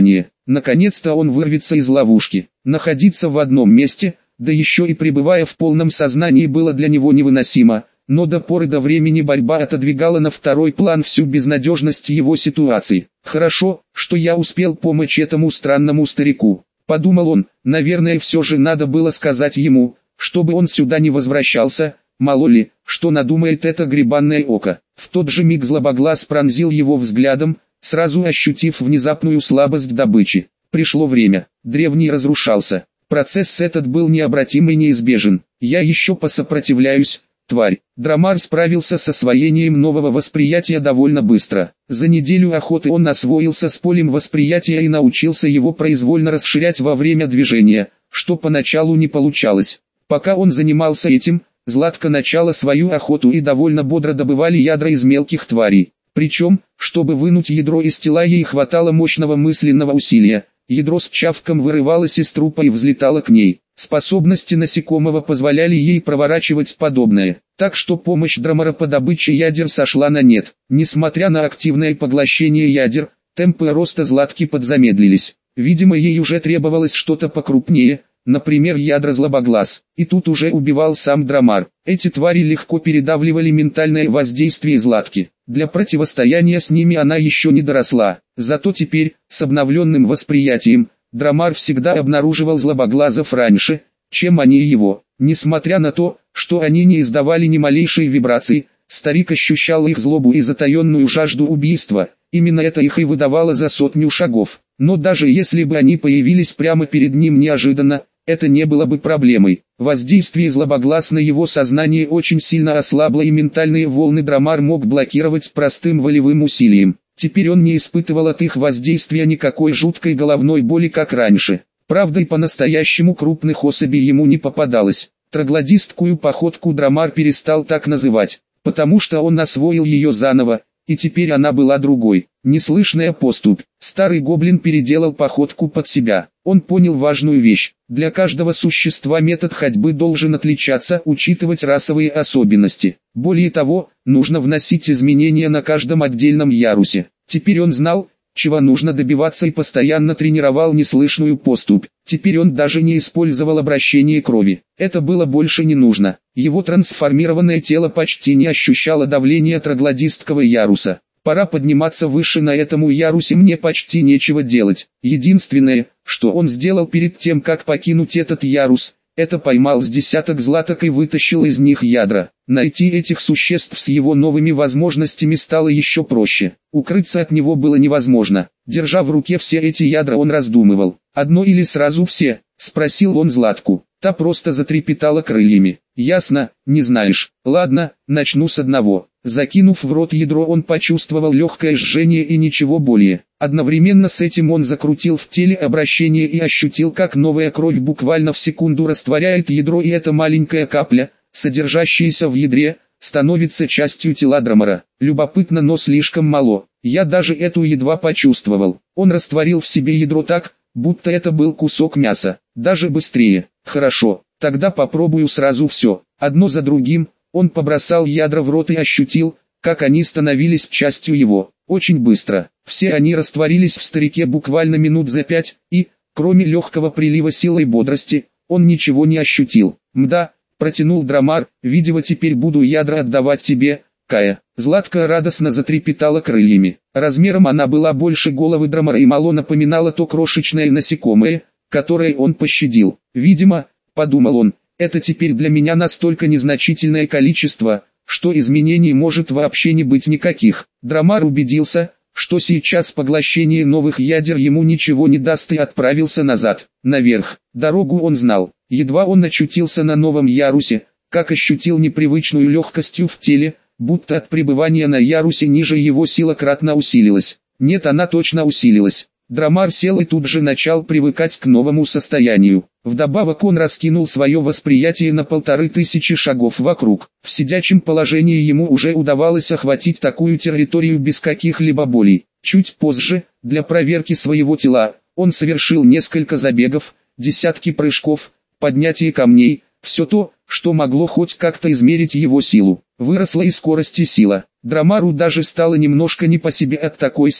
Наконец-то он вырвется из ловушки. Находиться в одном месте, да еще и пребывая в полном сознании, было для него невыносимо, но до поры до времени борьба отодвигала на второй план всю безнадежность его ситуации. «Хорошо, что я успел помочь этому странному старику», — подумал он. Наверное, все же надо было сказать ему, чтобы он сюда не возвращался, мало ли, что надумает это гребанное око. В тот же миг злобоглаз пронзил его взглядом, сразу ощутив внезапную слабость добычи. Пришло время. Древний разрушался. Процесс этот был необратим и неизбежен. «Я еще посопротивляюсь, тварь». Драмар справился с освоением нового восприятия довольно быстро. За неделю охоты он освоился с полем восприятия и научился его произвольно расширять во время движения, что поначалу не получалось. Пока он занимался этим, Златка начала свою охоту и довольно бодро добывали ядра из мелких тварей. Причем, чтобы вынуть ядро из тела, ей хватало мощного мысленного усилия. Ядро с чавком вырывалось из трупа и взлетало к ней. Способности насекомого позволяли ей проворачивать подобное, так что помощь Драмара по добыче ядер сошла на нет. Несмотря на активное поглощение ядер, темпы роста Златки подзамедлились. Видимо, ей уже требовалось что-то покрупнее, например, ядра злобоглаз. И тут уже убивал сам Драмар. Эти твари легко передавливали ментальное воздействие Златки. Для противостояния с ними она еще не доросла. Зато теперь, с обновленным восприятием, Драмар всегда обнаруживал злобоглазов раньше, чем они его. Несмотря на то, что они не издавали ни малейшей вибрации, старик ощущал их злобу и затаенную жажду убийства. Именно это их и выдавало за сотню шагов. Но даже если бы они появились прямо перед ним неожиданно, это не было бы проблемой. Воздействие злобоглаз на его сознание очень сильно ослабло, и ментальные волны Драмар мог блокировать простым волевым усилием. Теперь он не испытывал от их воздействия никакой жуткой головной боли, как раньше. Правда, и по-настоящему крупных особей ему не попадалось. Троглодистскую походку Драмар перестал так называть, потому что он освоил ее заново, и теперь она была другой. Неслышная поступь. Старый гоблин переделал походку под себя. Он понял важную вещь. Для каждого существа метод ходьбы должен отличаться, учитывать расовые особенности. Более того, нужно вносить изменения на каждом отдельном ярусе. Теперь он знал, чего нужно добиваться, и постоянно тренировал неслышную поступь. Теперь он даже не использовал обращение крови. Это было больше не нужно. Его трансформированное тело почти не ощущало давления троглодистского яруса. Пора подниматься выше, на этому ярусе мне почти нечего делать. Единственное, что он сделал перед тем, как покинуть этот ярус, это поймал с десяток златок и вытащил из них ядра. Найти этих существ с его новыми возможностями стало еще проще. Укрыться от него было невозможно. Держа в руке все эти ядра, он раздумывал. «Одно или сразу все?» — спросил он Златку. Та просто затрепетала крыльями. «Ясно, не знаешь. Ладно, начну с одного». Закинув в рот ядро, он почувствовал легкое жжение и ничего более. Одновременно с этим он закрутил в теле обращение и ощутил, как новая кровь буквально в секунду растворяет ядро, и эта маленькая капля, содержащаяся в ядре, становится частью тела Драмара. Любопытно, но слишком мало. Я даже эту едва почувствовал. Он растворил в себе ядро так, будто это был кусок мяса. Даже быстрее. Хорошо, тогда попробую сразу все. Одно за другим. Он побросал ядра в рот и ощутил, как они становились частью его. Очень быстро. Все они растворились в старике буквально минут за пять, и, кроме легкого прилива силы и бодрости, он ничего не ощутил. «Мда», — протянул Драмар, — «видимо, теперь буду ядра отдавать тебе, Кая». Златка радостно затрепетала крыльями. Размером она была больше головы Драмара и мало напоминала то крошечное насекомое, которое он пощадил. «Видимо», — подумал он, — «это теперь для меня настолько незначительное количество, что изменений может вообще не быть никаких». Драмар убедился, что сейчас поглощение новых ядер ему ничего не даст, и отправился назад, наверх. Дорогу он знал. Едва он очутился на новом ярусе, как ощутил непривычную легкостью в теле, будто от пребывания на ярусе ниже его сила кратно усилилась. Нет, она точно усилилась. Драмар сел и тут же начал привыкать к новому состоянию. Вдобавок он раскинул свое восприятие на полторы тысячи шагов вокруг. В сидячем положении ему уже удавалось охватить такую территорию без каких-либо болей. Чуть позже, для проверки своего тела, он совершил несколько забегов, десятки прыжков, поднятие камней, все то, что могло хоть как-то измерить его силу. Выросла и скорость и сила. Драмару даже стало немножко не по себе от такой силы.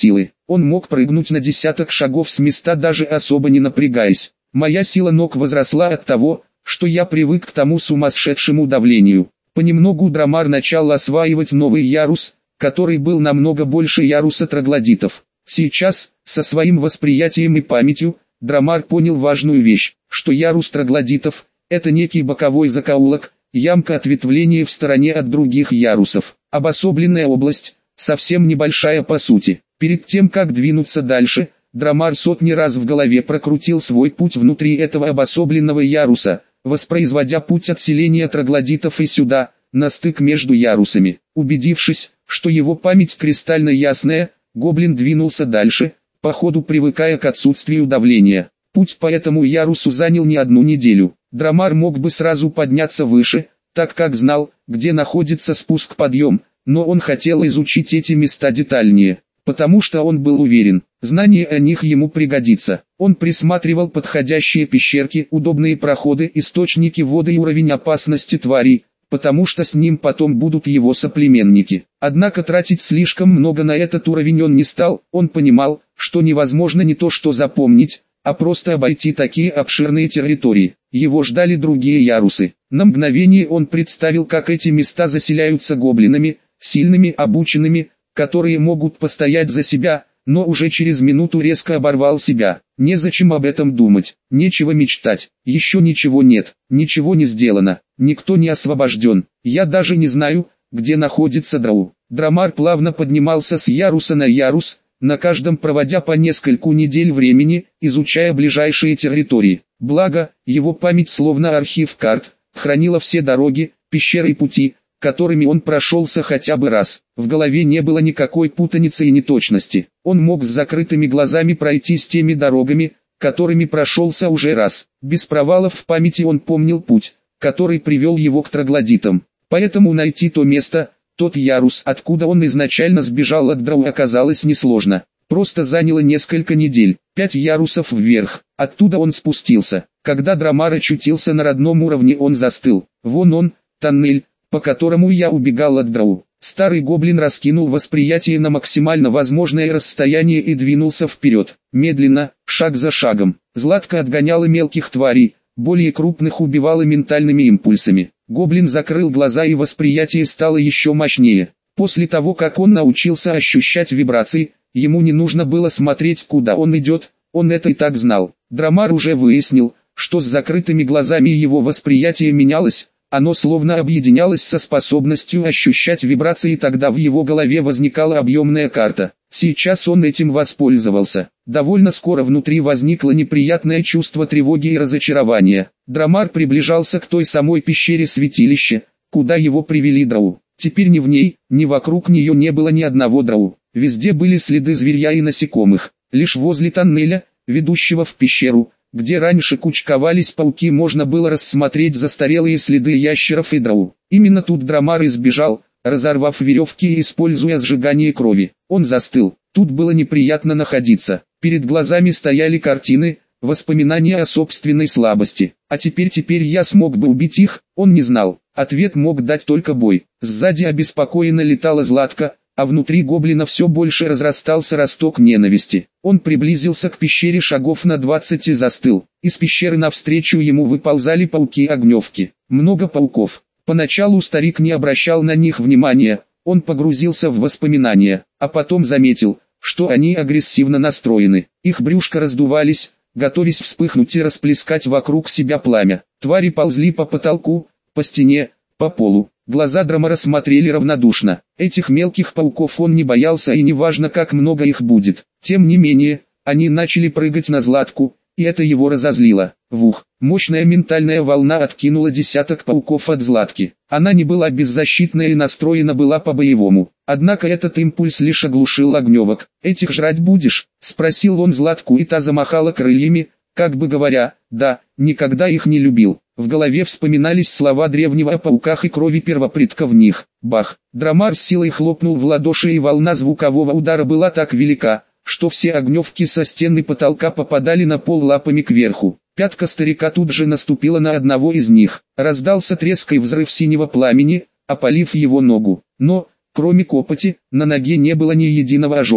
Он мог прыгнуть на десяток шагов с места, даже особо не напрягаясь. Моя сила ног возросла от того, что я привык к тому сумасшедшему давлению. Понемногу Драмар начал осваивать новый ярус, который был намного больше яруса троглодитов. Сейчас, со своим восприятием и памятью, Драмар понял важную вещь, что ярус троглодитов – это некий боковой закоулок, ямка ответвления в стороне от других ярусов, обособленная область, совсем небольшая по сути. Перед тем как двинуться дальше, Драмар сотни раз в голове прокрутил свой путь внутри этого обособленного яруса, воспроизводя путь отселения троглодитов и сюда, на стык между ярусами. Убедившись, что его память кристально ясная, гоблин двинулся дальше, по ходу привыкая к отсутствию давления. Путь по этому ярусу занял не одну неделю. Драмар мог бы сразу подняться выше, так как знал, где находится спуск-подъем, но он хотел изучить эти места детальнее, потому что он был уверен, знание о них ему пригодится. Он присматривал подходящие пещерки, удобные проходы, источники воды и уровень опасности тварей, потому что с ним потом будут его соплеменники. Однако тратить слишком много на этот уровень он не стал, он понимал, что невозможно не то что запомнить, а просто обойти такие обширные территории. Его ждали другие ярусы. На мгновение он представил, как эти места заселяются гоблинами, сильными, обученными, которые могут постоять за себя, но уже через минуту резко оборвал себя. Незачем об этом думать, нечего мечтать, еще ничего нет, ничего не сделано, никто не освобожден, я даже не знаю, где находится Драу. Драмар плавно поднимался с яруса на ярус, на каждом проводя по нескольку недель времени, изучая ближайшие территории. Благо, его память словно архив карт, хранила все дороги, пещеры и пути, которыми он прошелся хотя бы раз. В голове не было никакой путаницы и неточности. Он мог с закрытыми глазами пройтись теми дорогами, которыми прошелся уже раз. Без провалов в памяти он помнил путь, который привел его к троглодитам. Поэтому найти то место, тот ярус, откуда он изначально сбежал от Драу, оказалось несложно. Просто заняло несколько недель. Пять ярусов вверх. Оттуда он спустился. Когда Драмар очутился на родном уровне, он застыл. Вон он, тоннель, по которому я убегал от Драу. Старый гоблин раскинул восприятие на максимально возможное расстояние и двинулся вперед. Медленно, шаг за шагом. Златка отгоняла мелких тварей, более крупных убивала ментальными импульсами. Гоблин закрыл глаза, и восприятие стало еще мощнее. После того, как он научился ощущать вибрации, ему не нужно было смотреть, куда он идет, он это и так знал. Драмар уже выяснил, что с закрытыми глазами его восприятие менялось, оно словно объединялось со способностью ощущать вибрации, и тогда в его голове возникала объемная карта. Сейчас он этим воспользовался. Довольно скоро внутри возникло неприятное чувство тревоги и разочарования. Драмар приближался к той самой пещере святилища, куда его привели Драу. Теперь ни в ней, ни вокруг нее не было ни одного Драу. Везде были следы зверья и насекомых. Лишь возле тоннеля, ведущего в пещеру, где раньше кучковались пауки, можно было рассмотреть застарелые следы ящеров и Драу. Именно тут Драмар избежал, разорвав веревки и используя сжигание крови. Он застыл. Тут было неприятно находиться. Перед глазами стояли картины, воспоминания о собственной слабости. А теперь теперь я смог бы убить их, он не знал. Ответ мог дать только бой. Сзади обеспокоенно летала Златка, а внутри гоблина все больше разрастался росток ненависти. Он приблизился к пещере шагов на двадцать и застыл. Из пещеры навстречу ему выползали пауки-огневки. Много пауков. Поначалу старик не обращал на них внимания, он погрузился в воспоминания, а потом заметил, что они агрессивно настроены. Их брюшка раздувались, готовясь вспыхнуть и расплескать вокруг себя пламя. Твари ползли по потолку, по стене, по полу. Глаза Драмара смотрели равнодушно. Этих мелких пауков он не боялся, и неважно, как много их будет. Тем не менее, они начали прыгать на Златку, и это его разозлило. Вух! Мощная ментальная волна откинула десяток пауков от Златки. Она не была беззащитна и настроена была по-боевому. Однако этот импульс лишь оглушил огневок. «Этих жрать будешь?» — спросил он Златку, и та замахала крыльями, как бы говоря: «Да, никогда их не любил». В голове вспоминались слова древнего о пауках и крови первопредка в них. Бах! Драмар с силой хлопнул в ладоши, и волна звукового удара была так велика, что все огневки со стен и потолка попадали на пол лапами кверху. Пятка старика тут же наступила на одного из них. Раздался треск и взрыв синего пламени, опалив его ногу. Но, кроме копоти, на ноге не было ни единого ожога.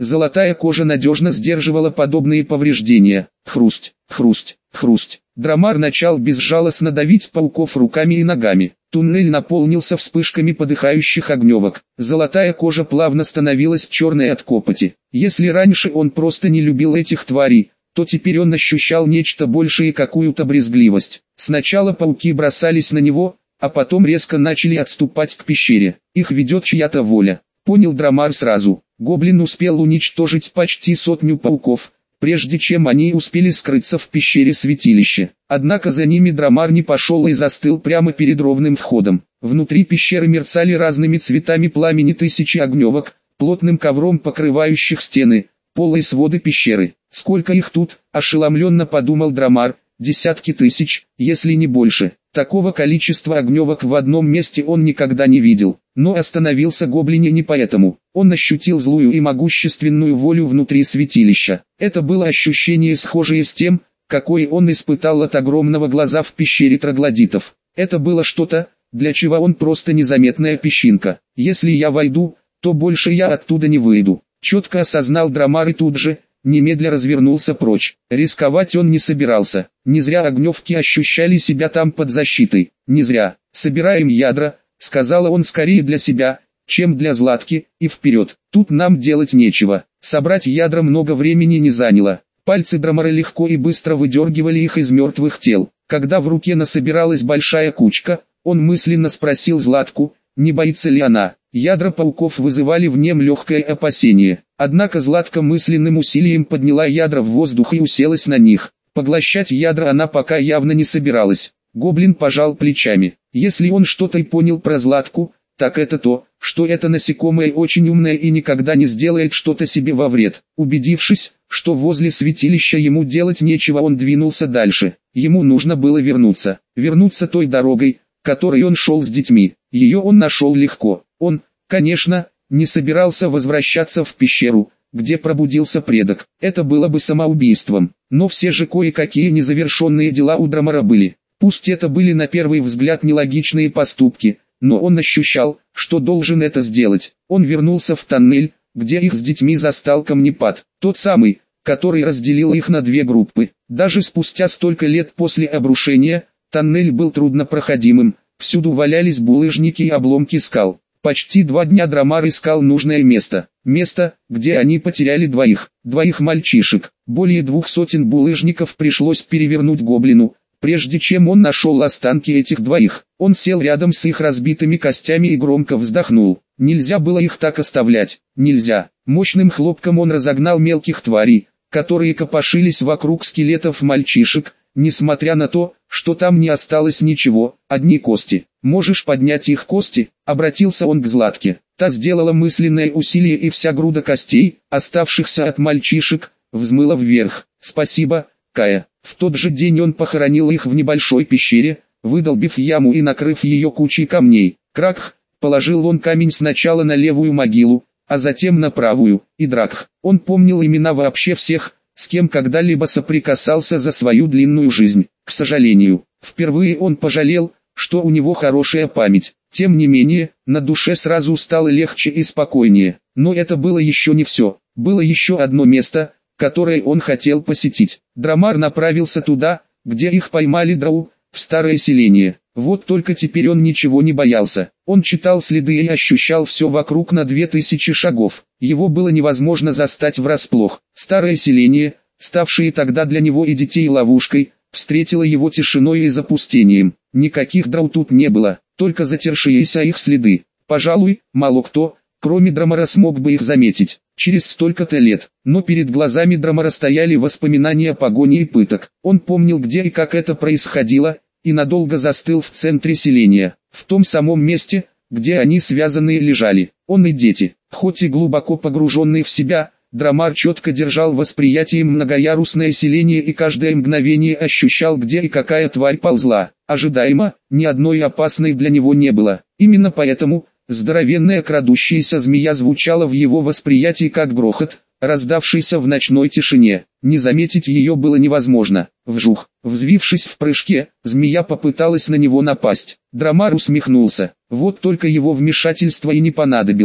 Золотая кожа надежно сдерживала подобные повреждения. Хрусть, хрусть, хрусть. Драмар начал безжалостно давить пауков руками и ногами. Туннель наполнился вспышками подыхающих огневок. Золотая кожа плавно становилась черной от копоти. Если раньше он просто не любил этих тварей, то теперь он ощущал нечто большее, какую-то брезгливость. Сначала пауки бросались на него, а потом резко начали отступать к пещере. Их ведет чья-то воля. Понял Драмар сразу. Гоблин успел уничтожить почти сотню пауков, прежде чем они успели скрыться в пещере святилища. Однако за ними Драмар не пошел и застыл прямо перед ровным входом. Внутри пещеры мерцали разными цветами пламени тысячи огневок, плотным ковром покрывающих стены, пол и своды пещеры. Сколько их тут, ошеломленно подумал Драмар, десятки тысяч, если не больше. Такого количества огневок в одном месте он никогда не видел. Но остановился гоблине не поэтому. Он ощутил злую и могущественную волю внутри святилища. Это было ощущение, схожее с тем, какое он испытал от огромного глаза в пещере троглодитов. Это было что-то, для чего он просто незаметная песчинка. Если я войду, то больше я оттуда не выйду. Четко осознал Драмар и тут же, немедля развернулся прочь. Рисковать он не собирался. Не зря огневки ощущали себя там под защитой. Не зря. «Собираем ядра», — сказала он, скорее для себя, чем для Златки, и вперед. Тут нам делать нечего. Собрать ядра много времени не заняло. Пальцы Драмара легко и быстро выдергивали их из мертвых тел. Когда в руке насобиралась большая кучка, он мысленно спросил Златку, не боится ли она. Ядра пауков вызывали в нем легкое опасение. Однако Златка мысленным усилием подняла ядра в воздух и уселась на них. Поглощать ядра она пока явно не собиралась. Гоблин пожал плечами. Если он что-то и понял про Златку, так это то, что это насекомое очень умное и никогда не сделает что-то себе во вред. Убедившись, что возле святилища ему делать нечего, он двинулся дальше. Ему нужно было вернуться. Вернуться той дорогой, которой он шел с детьми. Ее он нашел легко. Он, конечно, не собирался возвращаться в пещеру, где пробудился предок. Это было бы самоубийством. Но все же кое-какие незавершенные дела у Драмара были. Пусть это были на первый взгляд нелогичные поступки, но он ощущал, что должен это сделать. Он вернулся в тоннель, где их с детьми застал камнепад. Тот самый, который разделил их на две группы. Даже спустя столько лет после обрушения, тоннель был труднопроходимым. Всюду валялись булыжники и обломки скал. Почти два дня Драмар искал нужное место. Место, где они потеряли двоих. Двоих мальчишек. Более двух сотен булыжников пришлось перевернуть гоблину, прежде чем он нашел останки этих двоих. Он сел рядом с их разбитыми костями и громко вздохнул. Нельзя было их так оставлять. Нельзя. Мощным хлопком он разогнал мелких тварей, которые копошились вокруг скелетов мальчишек, несмотря на то, что там не осталось ничего, одни кости. «Можешь поднять их кости?» — обратился он к Златке. Та сделала мысленное усилие, и вся груда костей, оставшихся от мальчишек, взмыла вверх. «Спасибо, Кая». В тот же день он похоронил их в небольшой пещере, выдолбив яму и накрыв ее кучей камней. Крак, положил он камень сначала на левую могилу, а затем на правую, и Дракх. Он помнил имена вообще всех, с кем когда-либо соприкасался за свою длинную жизнь. К сожалению, впервые он пожалел, что у него хорошая память. Тем не менее, на душе сразу стало легче и спокойнее. Но это было еще не все. Было еще одно место, которое он хотел посетить. Драмар направился туда, где их поймали драу, в старое селение. Вот только теперь он ничего не боялся. Он читал следы и ощущал все вокруг на две тысячи шагов. Его было невозможно застать врасплох. Старое селение, ставшее тогда для него и детей ловушкой, встретило его тишиной и запустением. Никаких драу тут не было, только затершиеся их следы. Пожалуй, мало кто, кроме Драмара, смог бы их заметить. Через столько-то лет, но перед глазами Драмара стояли воспоминания погони и пыток. Он помнил, где и как это происходило, и надолго застыл в центре селения, в том самом месте, где они связанные лежали. Он и дети, хоть и глубоко погруженные в себя, Драмар четко держал восприятием многоярусное селение и каждое мгновение ощущал, где и какая тварь ползла. Ожидаемо, ни одной опасной для него не было. Именно поэтому здоровенная крадущаяся змея звучала в его восприятии как грохот, раздавшийся в ночной тишине. Не заметить ее было невозможно. Вжух, взвившись в прыжке, змея попыталась на него напасть. Драмар усмехнулся. Вот только его вмешательство и не понадобилось.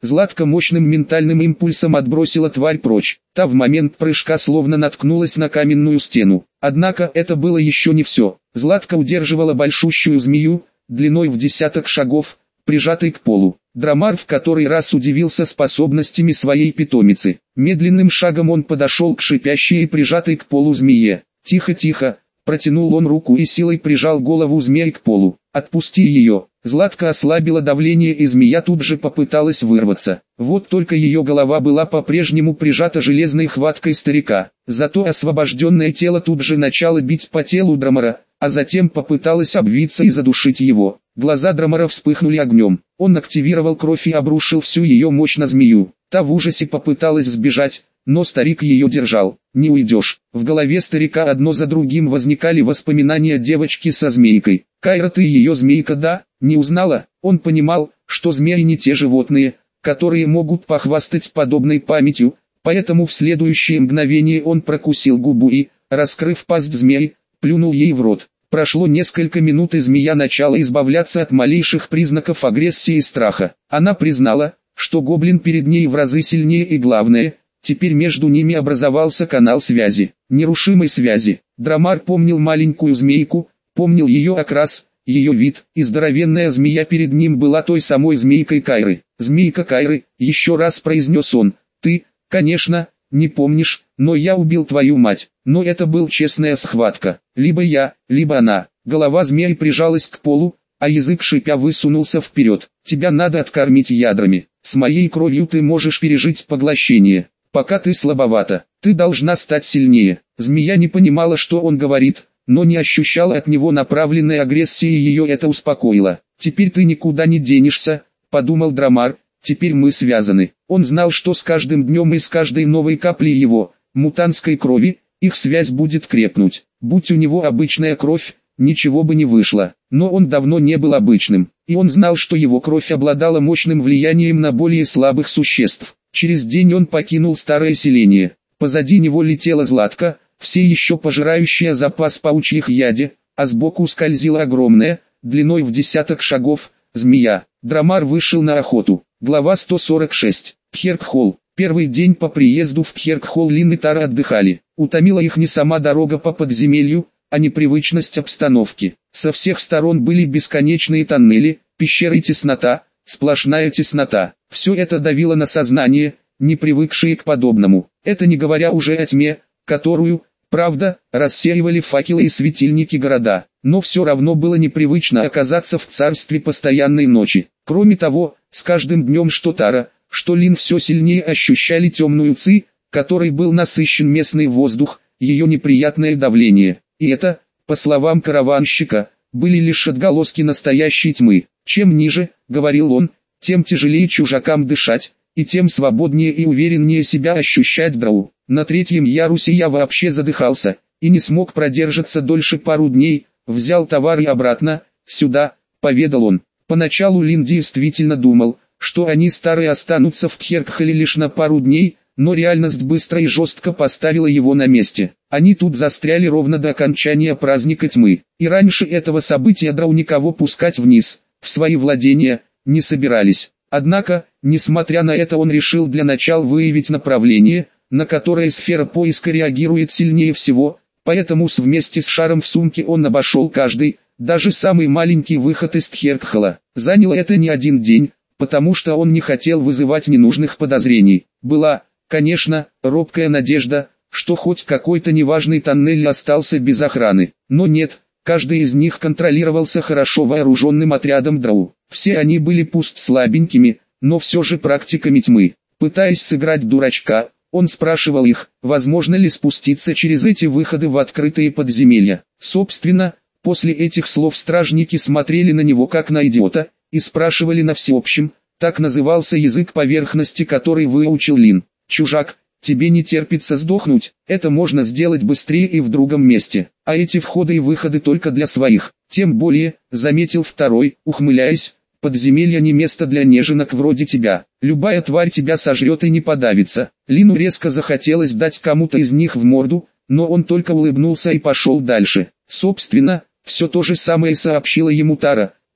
Златка мощным ментальным импульсом отбросила тварь прочь. Та в момент прыжка словно наткнулась на каменную стену. Однако это было еще не все. Златка удерживала большущую змею, длиной в десяток шагов, прижатой к полу. Драмар в который раз удивился способностями своей питомицы. Медленным шагом он подошел к шипящей и прижатой к полу змее. «Тихо-тихо», протянул он руку и силой прижал голову змеи к полу. «Отпусти ее». Златка ослабила давление и змея тут же попыталась вырваться. Вот только ее голова была по-прежнему прижата железной хваткой старика. Зато освобожденное тело тут же начало бить по телу Драмара, а затем попыталась обвиться и задушить его. Глаза Драмара вспыхнули огнем. Он активировал кровь и обрушил всю ее мощь на змею. Та в ужасе попыталась сбежать, но старик ее держал. «Не уйдешь». В голове старика одно за другим возникали воспоминания девочки со змейкой. «Кайра, ты ее змейка, да? Не узнала?» Он понимал, что змеи не те животные, которые могут похвастать подобной памятью, поэтому в следующее мгновение он прокусил губу и, раскрыв пасть змеи, плюнул ей в рот. Прошло несколько минут и змея начала избавляться от малейших признаков агрессии и страха. Она признала, что гоблин перед ней в разы сильнее и главное, теперь между ними образовался канал связи, нерушимой связи. Драмар помнил маленькую змейку, помнил ее окрас, ее вид, и здоровенная змея перед ним была той самой змейкой Кайры. «Змейка Кайры», еще раз произнес он, «ты, конечно, не помнишь, но я убил твою мать, но это был честная схватка, либо я, либо она». Голова змеи прижалась к полу, а язык шипя высунулся вперед. «Тебя надо откормить ядрами, с моей кровью ты можешь пережить поглощение, пока ты слабовата, ты должна стать сильнее». Змея не понимала, что он говорит, но не ощущала от него направленной агрессии, и ее это успокоило. «Теперь ты никуда не денешься», — подумал Драмар, — «теперь мы связаны». Он знал, что с каждым днем и с каждой новой каплей его, мутантской крови, их связь будет крепнуть. Будь у него обычная кровь, ничего бы не вышло. Но он давно не был обычным, и он знал, что его кровь обладала мощным влиянием на более слабых существ. Через день он покинул старое селение. Позади него летела Златка, все еще пожирающая запас паучьих яде, а сбоку скользила огромная, длиной в десяток шагов, змея. Драмар вышел на охоту. Глава сто сорок шесть. Пхеркхолл. Первый день по приезду в Пхеркхолл Лин и Тара отдыхали. Утомила их не сама дорога по подземелью, а непривычность обстановки. Со всех сторон были бесконечные тоннели, пещеры и теснота, сплошная теснота. Все это давило на сознание, не привыкшие к подобному. Это не говоря уже о тьме, которую, правда, рассеивали факелы и светильники города. Но все равно было непривычно оказаться в царстве постоянной ночи. Кроме того, с каждым днем что Тара, что Лин все сильнее ощущали темную ци, которой был насыщен местный воздух, ее неприятное давление. И это, по словам караванщика, были лишь отголоски настоящей тьмы. «Чем ниже, — говорил он, — тем тяжелее чужакам дышать, и тем свободнее и увереннее себя ощущать драу. На третьем ярусе я вообще задыхался, и не смог продержаться дольше пару дней, взял товар и обратно, сюда», — поведал он. Поначалу Лин действительно думал, что они старые останутся в Пхеркхолле лишь на пару дней, но реальность быстро и жестко поставила его на месте. Они тут застряли ровно до окончания праздника тьмы, и раньше этого события драу никого пускать вниз, в свои владения, не собирались. Однако, несмотря на это, он решил для начала выявить направление, на которое сфера поиска реагирует сильнее всего, поэтому с вместе с шаром в сумке он обошел каждый, даже самый маленький выход из Пхеркхолла. Заняло это не один день, потому что он не хотел вызывать ненужных подозрений. Была, конечно, робкая надежда, что хоть какой-то неважный тоннель остался без охраны. Но нет, каждый из них контролировался хорошо вооруженным отрядом драу. Все они были пусть слабенькими, но все же практиками тьмы. Пытаясь сыграть дурачка, он спрашивал их, возможно ли спуститься через эти выходы в открытые подземелья. Собственно, после этих слов стражники смотрели на него как на идиота, и спрашивали на всеобщем, так назывался язык поверхности, который выучил Лин. «Чужак, тебе не терпится сдохнуть, это можно сделать быстрее и в другом месте, а эти входы и выходы только для своих». «Тем более», — заметил второй, ухмыляясь, «подземелье не место для неженок вроде тебя, любая тварь тебя сожрет и не подавится». Лину резко захотелось дать кому-то из них в морду, но он только улыбнулся и пошел дальше. Собственно, все то же самое сообщила ему Тара,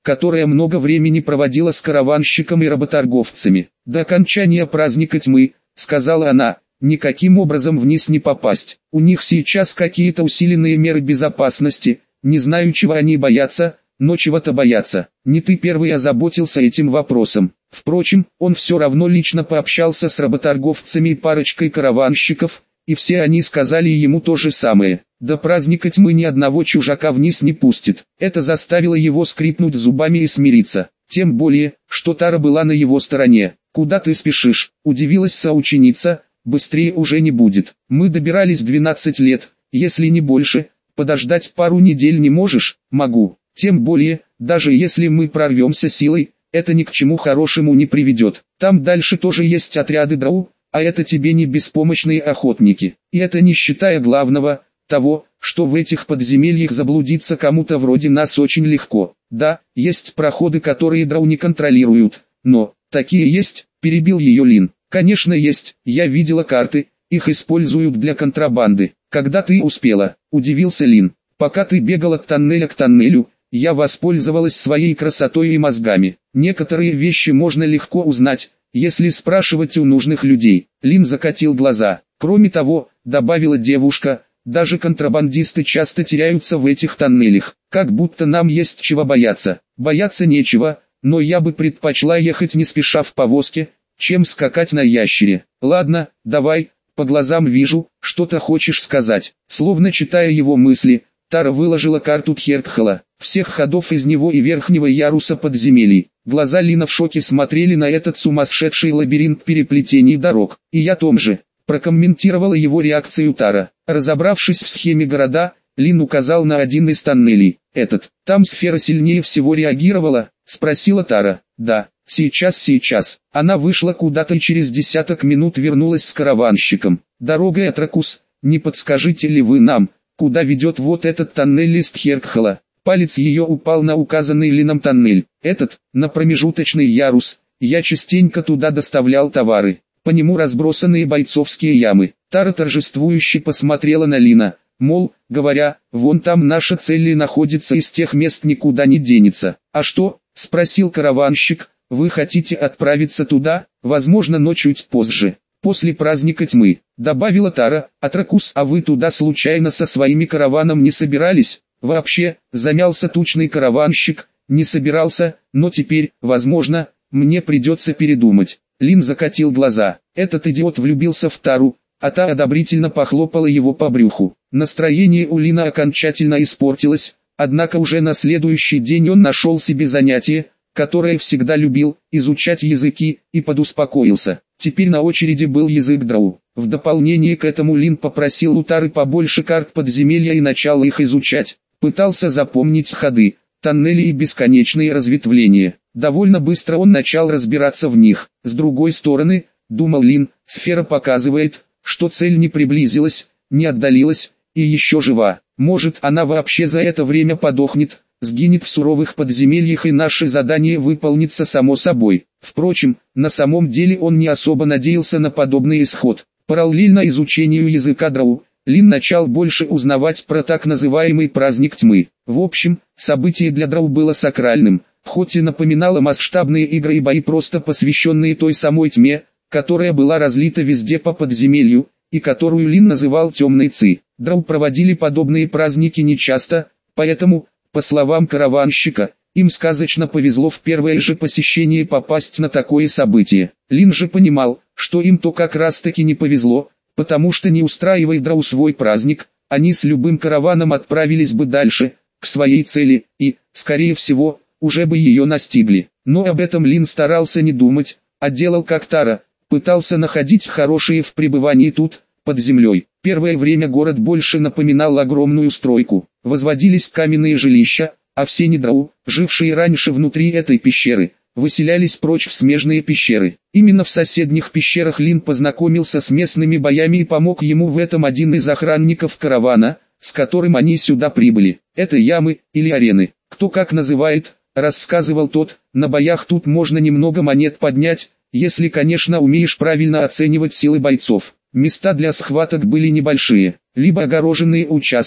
которая много времени проводила с караванщиком и работорговцами. «До окончания праздника тьмы», — сказала она, — «никаким образом вниз не попасть. У них сейчас какие-то усиленные меры безопасности, не знаю, чего они боятся, но чего-то боятся. Не ты первый озаботился этим вопросом». Впрочем, он все равно лично пообщался с работорговцами и парочкой караванщиков, и все они сказали ему то же самое. До праздника тьмы ни одного чужака вниз не пустит. Это заставило его скрипнуть зубами и смириться. Тем более, что Тара была на его стороне. «Куда ты спешишь?» – удивилась соученица. «Быстрее уже не будет. Мы добирались двенадцать лет, если не больше. Подождать пару недель не можешь?» «Могу. Тем более, даже если мы прорвемся силой, это ни к чему хорошему не приведет. Там дальше тоже есть отряды драу, а это тебе не беспомощные охотники. И это не считая главного, того, что в этих подземельях заблудиться кому-то вроде нас очень легко. Да, есть проходы, которые драу не контролируют, но, такие есть», — перебил ее Лин. «Конечно есть, я видела карты, их используют для контрабанды». «Когда ты успела?» — удивился Лин. «Пока ты бегала от тоннеля к тоннелю, я воспользовалась своей красотой и мозгами. Некоторые вещи можно легко узнать, если спрашивать у нужных людей». Лин закатил глаза. «Кроме того», — добавила девушка, — «даже контрабандисты часто теряются в этих тоннелях, как будто нам есть чего бояться». «Бояться нечего, но я бы предпочла ехать не спеша в повозке, чем скакать на ящере. Ладно, давай, по глазам вижу, что-то хочешь сказать». Словно читая его мысли, Тара выложила карту Тхеркхала, всех ходов из него и верхнего яруса подземелий. Глаза Лина в шоке смотрели на этот сумасшедший лабиринт переплетений дорог. «И я том же», — прокомментировала его реакцию Тара. Разобравшись в схеме города, Лин указал на один из тоннелей. «Этот, там сфера сильнее всего реагировала?» — спросила Тара. «Да, сейчас, сейчас». Она вышла куда-то и через десяток минут вернулась с караванщиком. «Дорога Этракус, не подскажите ли вы нам, куда ведет вот этот тоннель из Тхеркхала?» Палец ее упал на указанный Лином тоннель. «Этот, на промежуточный ярус, я частенько туда доставлял товары. По нему разбросанные бойцовские ямы». Тара торжествующе посмотрела на Лина, мол, говоря, «Вон там наша цель и находится, из тех мест никуда не денется». «А что?» — спросил караванщик, «вы хотите отправиться туда, возможно, но чуть позже, после праздника тьмы», — добавила Тара. «Атракус, а вы туда случайно со своими караваном не собирались?» «Вообще», — замялся тучный караванщик, «не собирался, но теперь, возможно, мне придется передумать». Лин закатил глаза. Этот идиот влюбился в Тару, а та одобрительно похлопала его по брюху. Настроение у Лина окончательно испортилось, однако уже на следующий день он нашел себе занятие, которое всегда любил, изучать языки, и подуспокоился. Теперь на очереди был язык драу. В дополнение к этому Лин попросил у Тары побольше карт подземелья и начал их изучать. Пытался запомнить ходы, тоннели и бесконечные разветвления. Довольно быстро он начал разбираться в них. С другой стороны, думал Лин, сфера показывает, что цель не приблизилась, не отдалилась, и еще жива. Может, она вообще за это время подохнет, сгинет в суровых подземельях, и наше задание выполнится само собой. Впрочем, на самом деле он не особо надеялся на подобный исход. Параллельно изучению языка драу, Лин начал больше узнавать про так называемый праздник тьмы. В общем, событие для драу было сакральным, хоть и напоминало масштабные игры и бои, просто посвященные той самой тьме, которая была разлита везде по подземелью, и которую Лин называл темной ци. Драу проводили подобные праздники нечасто, поэтому, по словам караванщика, им сказочно повезло в первое же посещение попасть на такое событие. Лин же понимал, что им то как раз таки не повезло, потому что не устраивая драу свой праздник, они с любым караваном отправились бы дальше, к своей цели, и, скорее всего, уже бы ее настигли. Но об этом Лин старался не думать, а делал как Тара, пытался находить хорошие в пребывании тут, под землей. Первое время город больше напоминал огромную стройку. Возводились каменные жилища, а все недрау, жившие раньше внутри этой пещеры, выселялись прочь в смежные пещеры. Именно в соседних пещерах Лин познакомился с местными боями и помог ему в этом один из охранников каравана, с которым они сюда прибыли. Это ямы, или арены, кто как называет, рассказывал тот, на боях тут можно немного монет поднять, если, конечно, умеешь правильно оценивать силы бойцов. Места для схваток были небольшие, либо огороженные участки,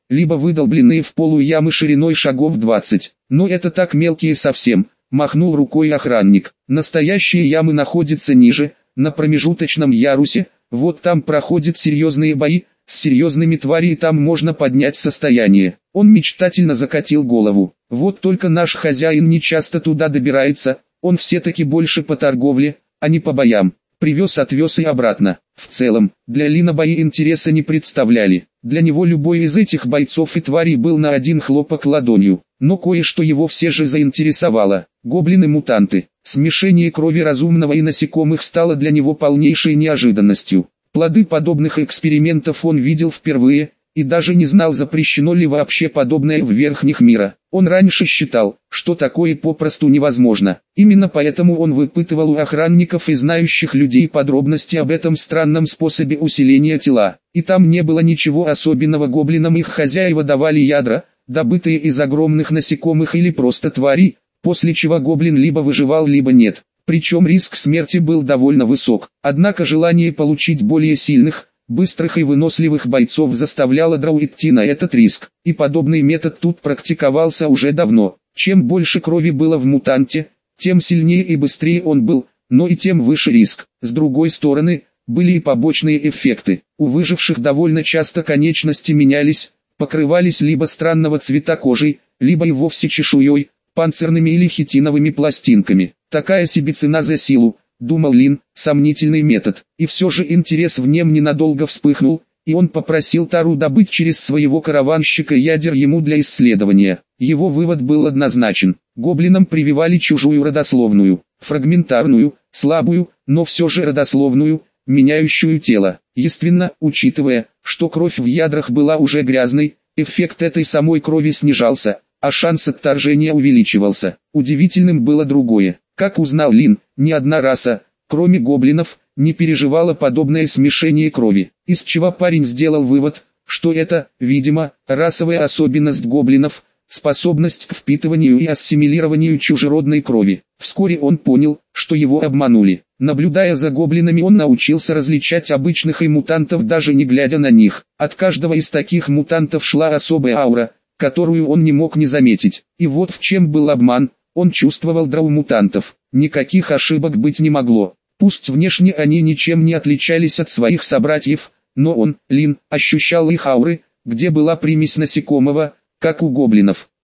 либо выдолбленные в полу ямы шириной шагов двадцать. Но это так мелкие совсем, махнул рукой охранник. Настоящие ямы находятся ниже, на промежуточном ярусе, вот там проходят серьезные бои, с серьезными тварями там можно поднять состояние. Он мечтательно закатил голову. Вот только наш хозяин не часто туда добирается, он все-таки больше по торговле, а не по боям. Привез-отвез и обратно. В целом, для Лина бои интереса не представляли. Для него любой из этих бойцов и тварей был на один хлопок ладонью. Но кое-что его все же заинтересовало. Гоблины-мутанты. Смешение крови разумного и насекомых стало для него полнейшей неожиданностью. Плоды подобных экспериментов он видел впервые, и даже не знал, запрещено ли вообще подобное в верхних мира. Он раньше считал, что такое попросту невозможно. Именно поэтому он выпытывал у охранников и знающих людей подробности об этом странном способе усиления тела. И там не было ничего особенного. Гоблинам их хозяева давали ядра, добытые из огромных насекомых или просто тварей, после чего гоблин либо выживал, либо нет. Причем риск смерти был довольно высок. Однако желание получить более сильных, быстрых и выносливых бойцов заставляло Драу идти на этот риск, и подобный метод тут практиковался уже давно. Чем больше крови было в мутанте, тем сильнее и быстрее он был, но и тем выше риск. С другой стороны, были и побочные эффекты. У выживших довольно часто конечности менялись, покрывались либо странного цвета кожей, либо и вовсе чешуей, панцирными или хитиновыми пластинками. Такая себе цена за силу, думал Лин, сомнительный метод. И все же интерес в нем ненадолго вспыхнул, и он попросил Тару добыть через своего караванщика ядер ему для исследования. Его вывод был однозначен. Гоблинам прививали чужую родословную, фрагментарную, слабую, но все же родословную, меняющую тело. Естественно, учитывая, что кровь в ядрах была уже грязной, эффект этой самой крови снижался, а шанс отторжения увеличивался. Удивительным было другое. Как узнал Лин, ни одна раса, кроме гоблинов, не переживала подобное смешение крови, из чего парень сделал вывод, что это, видимо, расовая особенность гоблинов, способность к впитыванию и ассимилированию чужеродной крови. Вскоре он понял, что его обманули. Наблюдая за гоблинами, он научился различать обычных и мутантов, даже не глядя на них. От каждого из таких мутантов шла особая аура, которую он не мог не заметить. И вот в чем был обман. Он чувствовал драу мутантов. Никаких ошибок быть не могло. Пусть внешне они ничем не отличались от своих собратьев, но он, Лин, ощущал их ауры, где была примесь насекомого, как у гоблинов.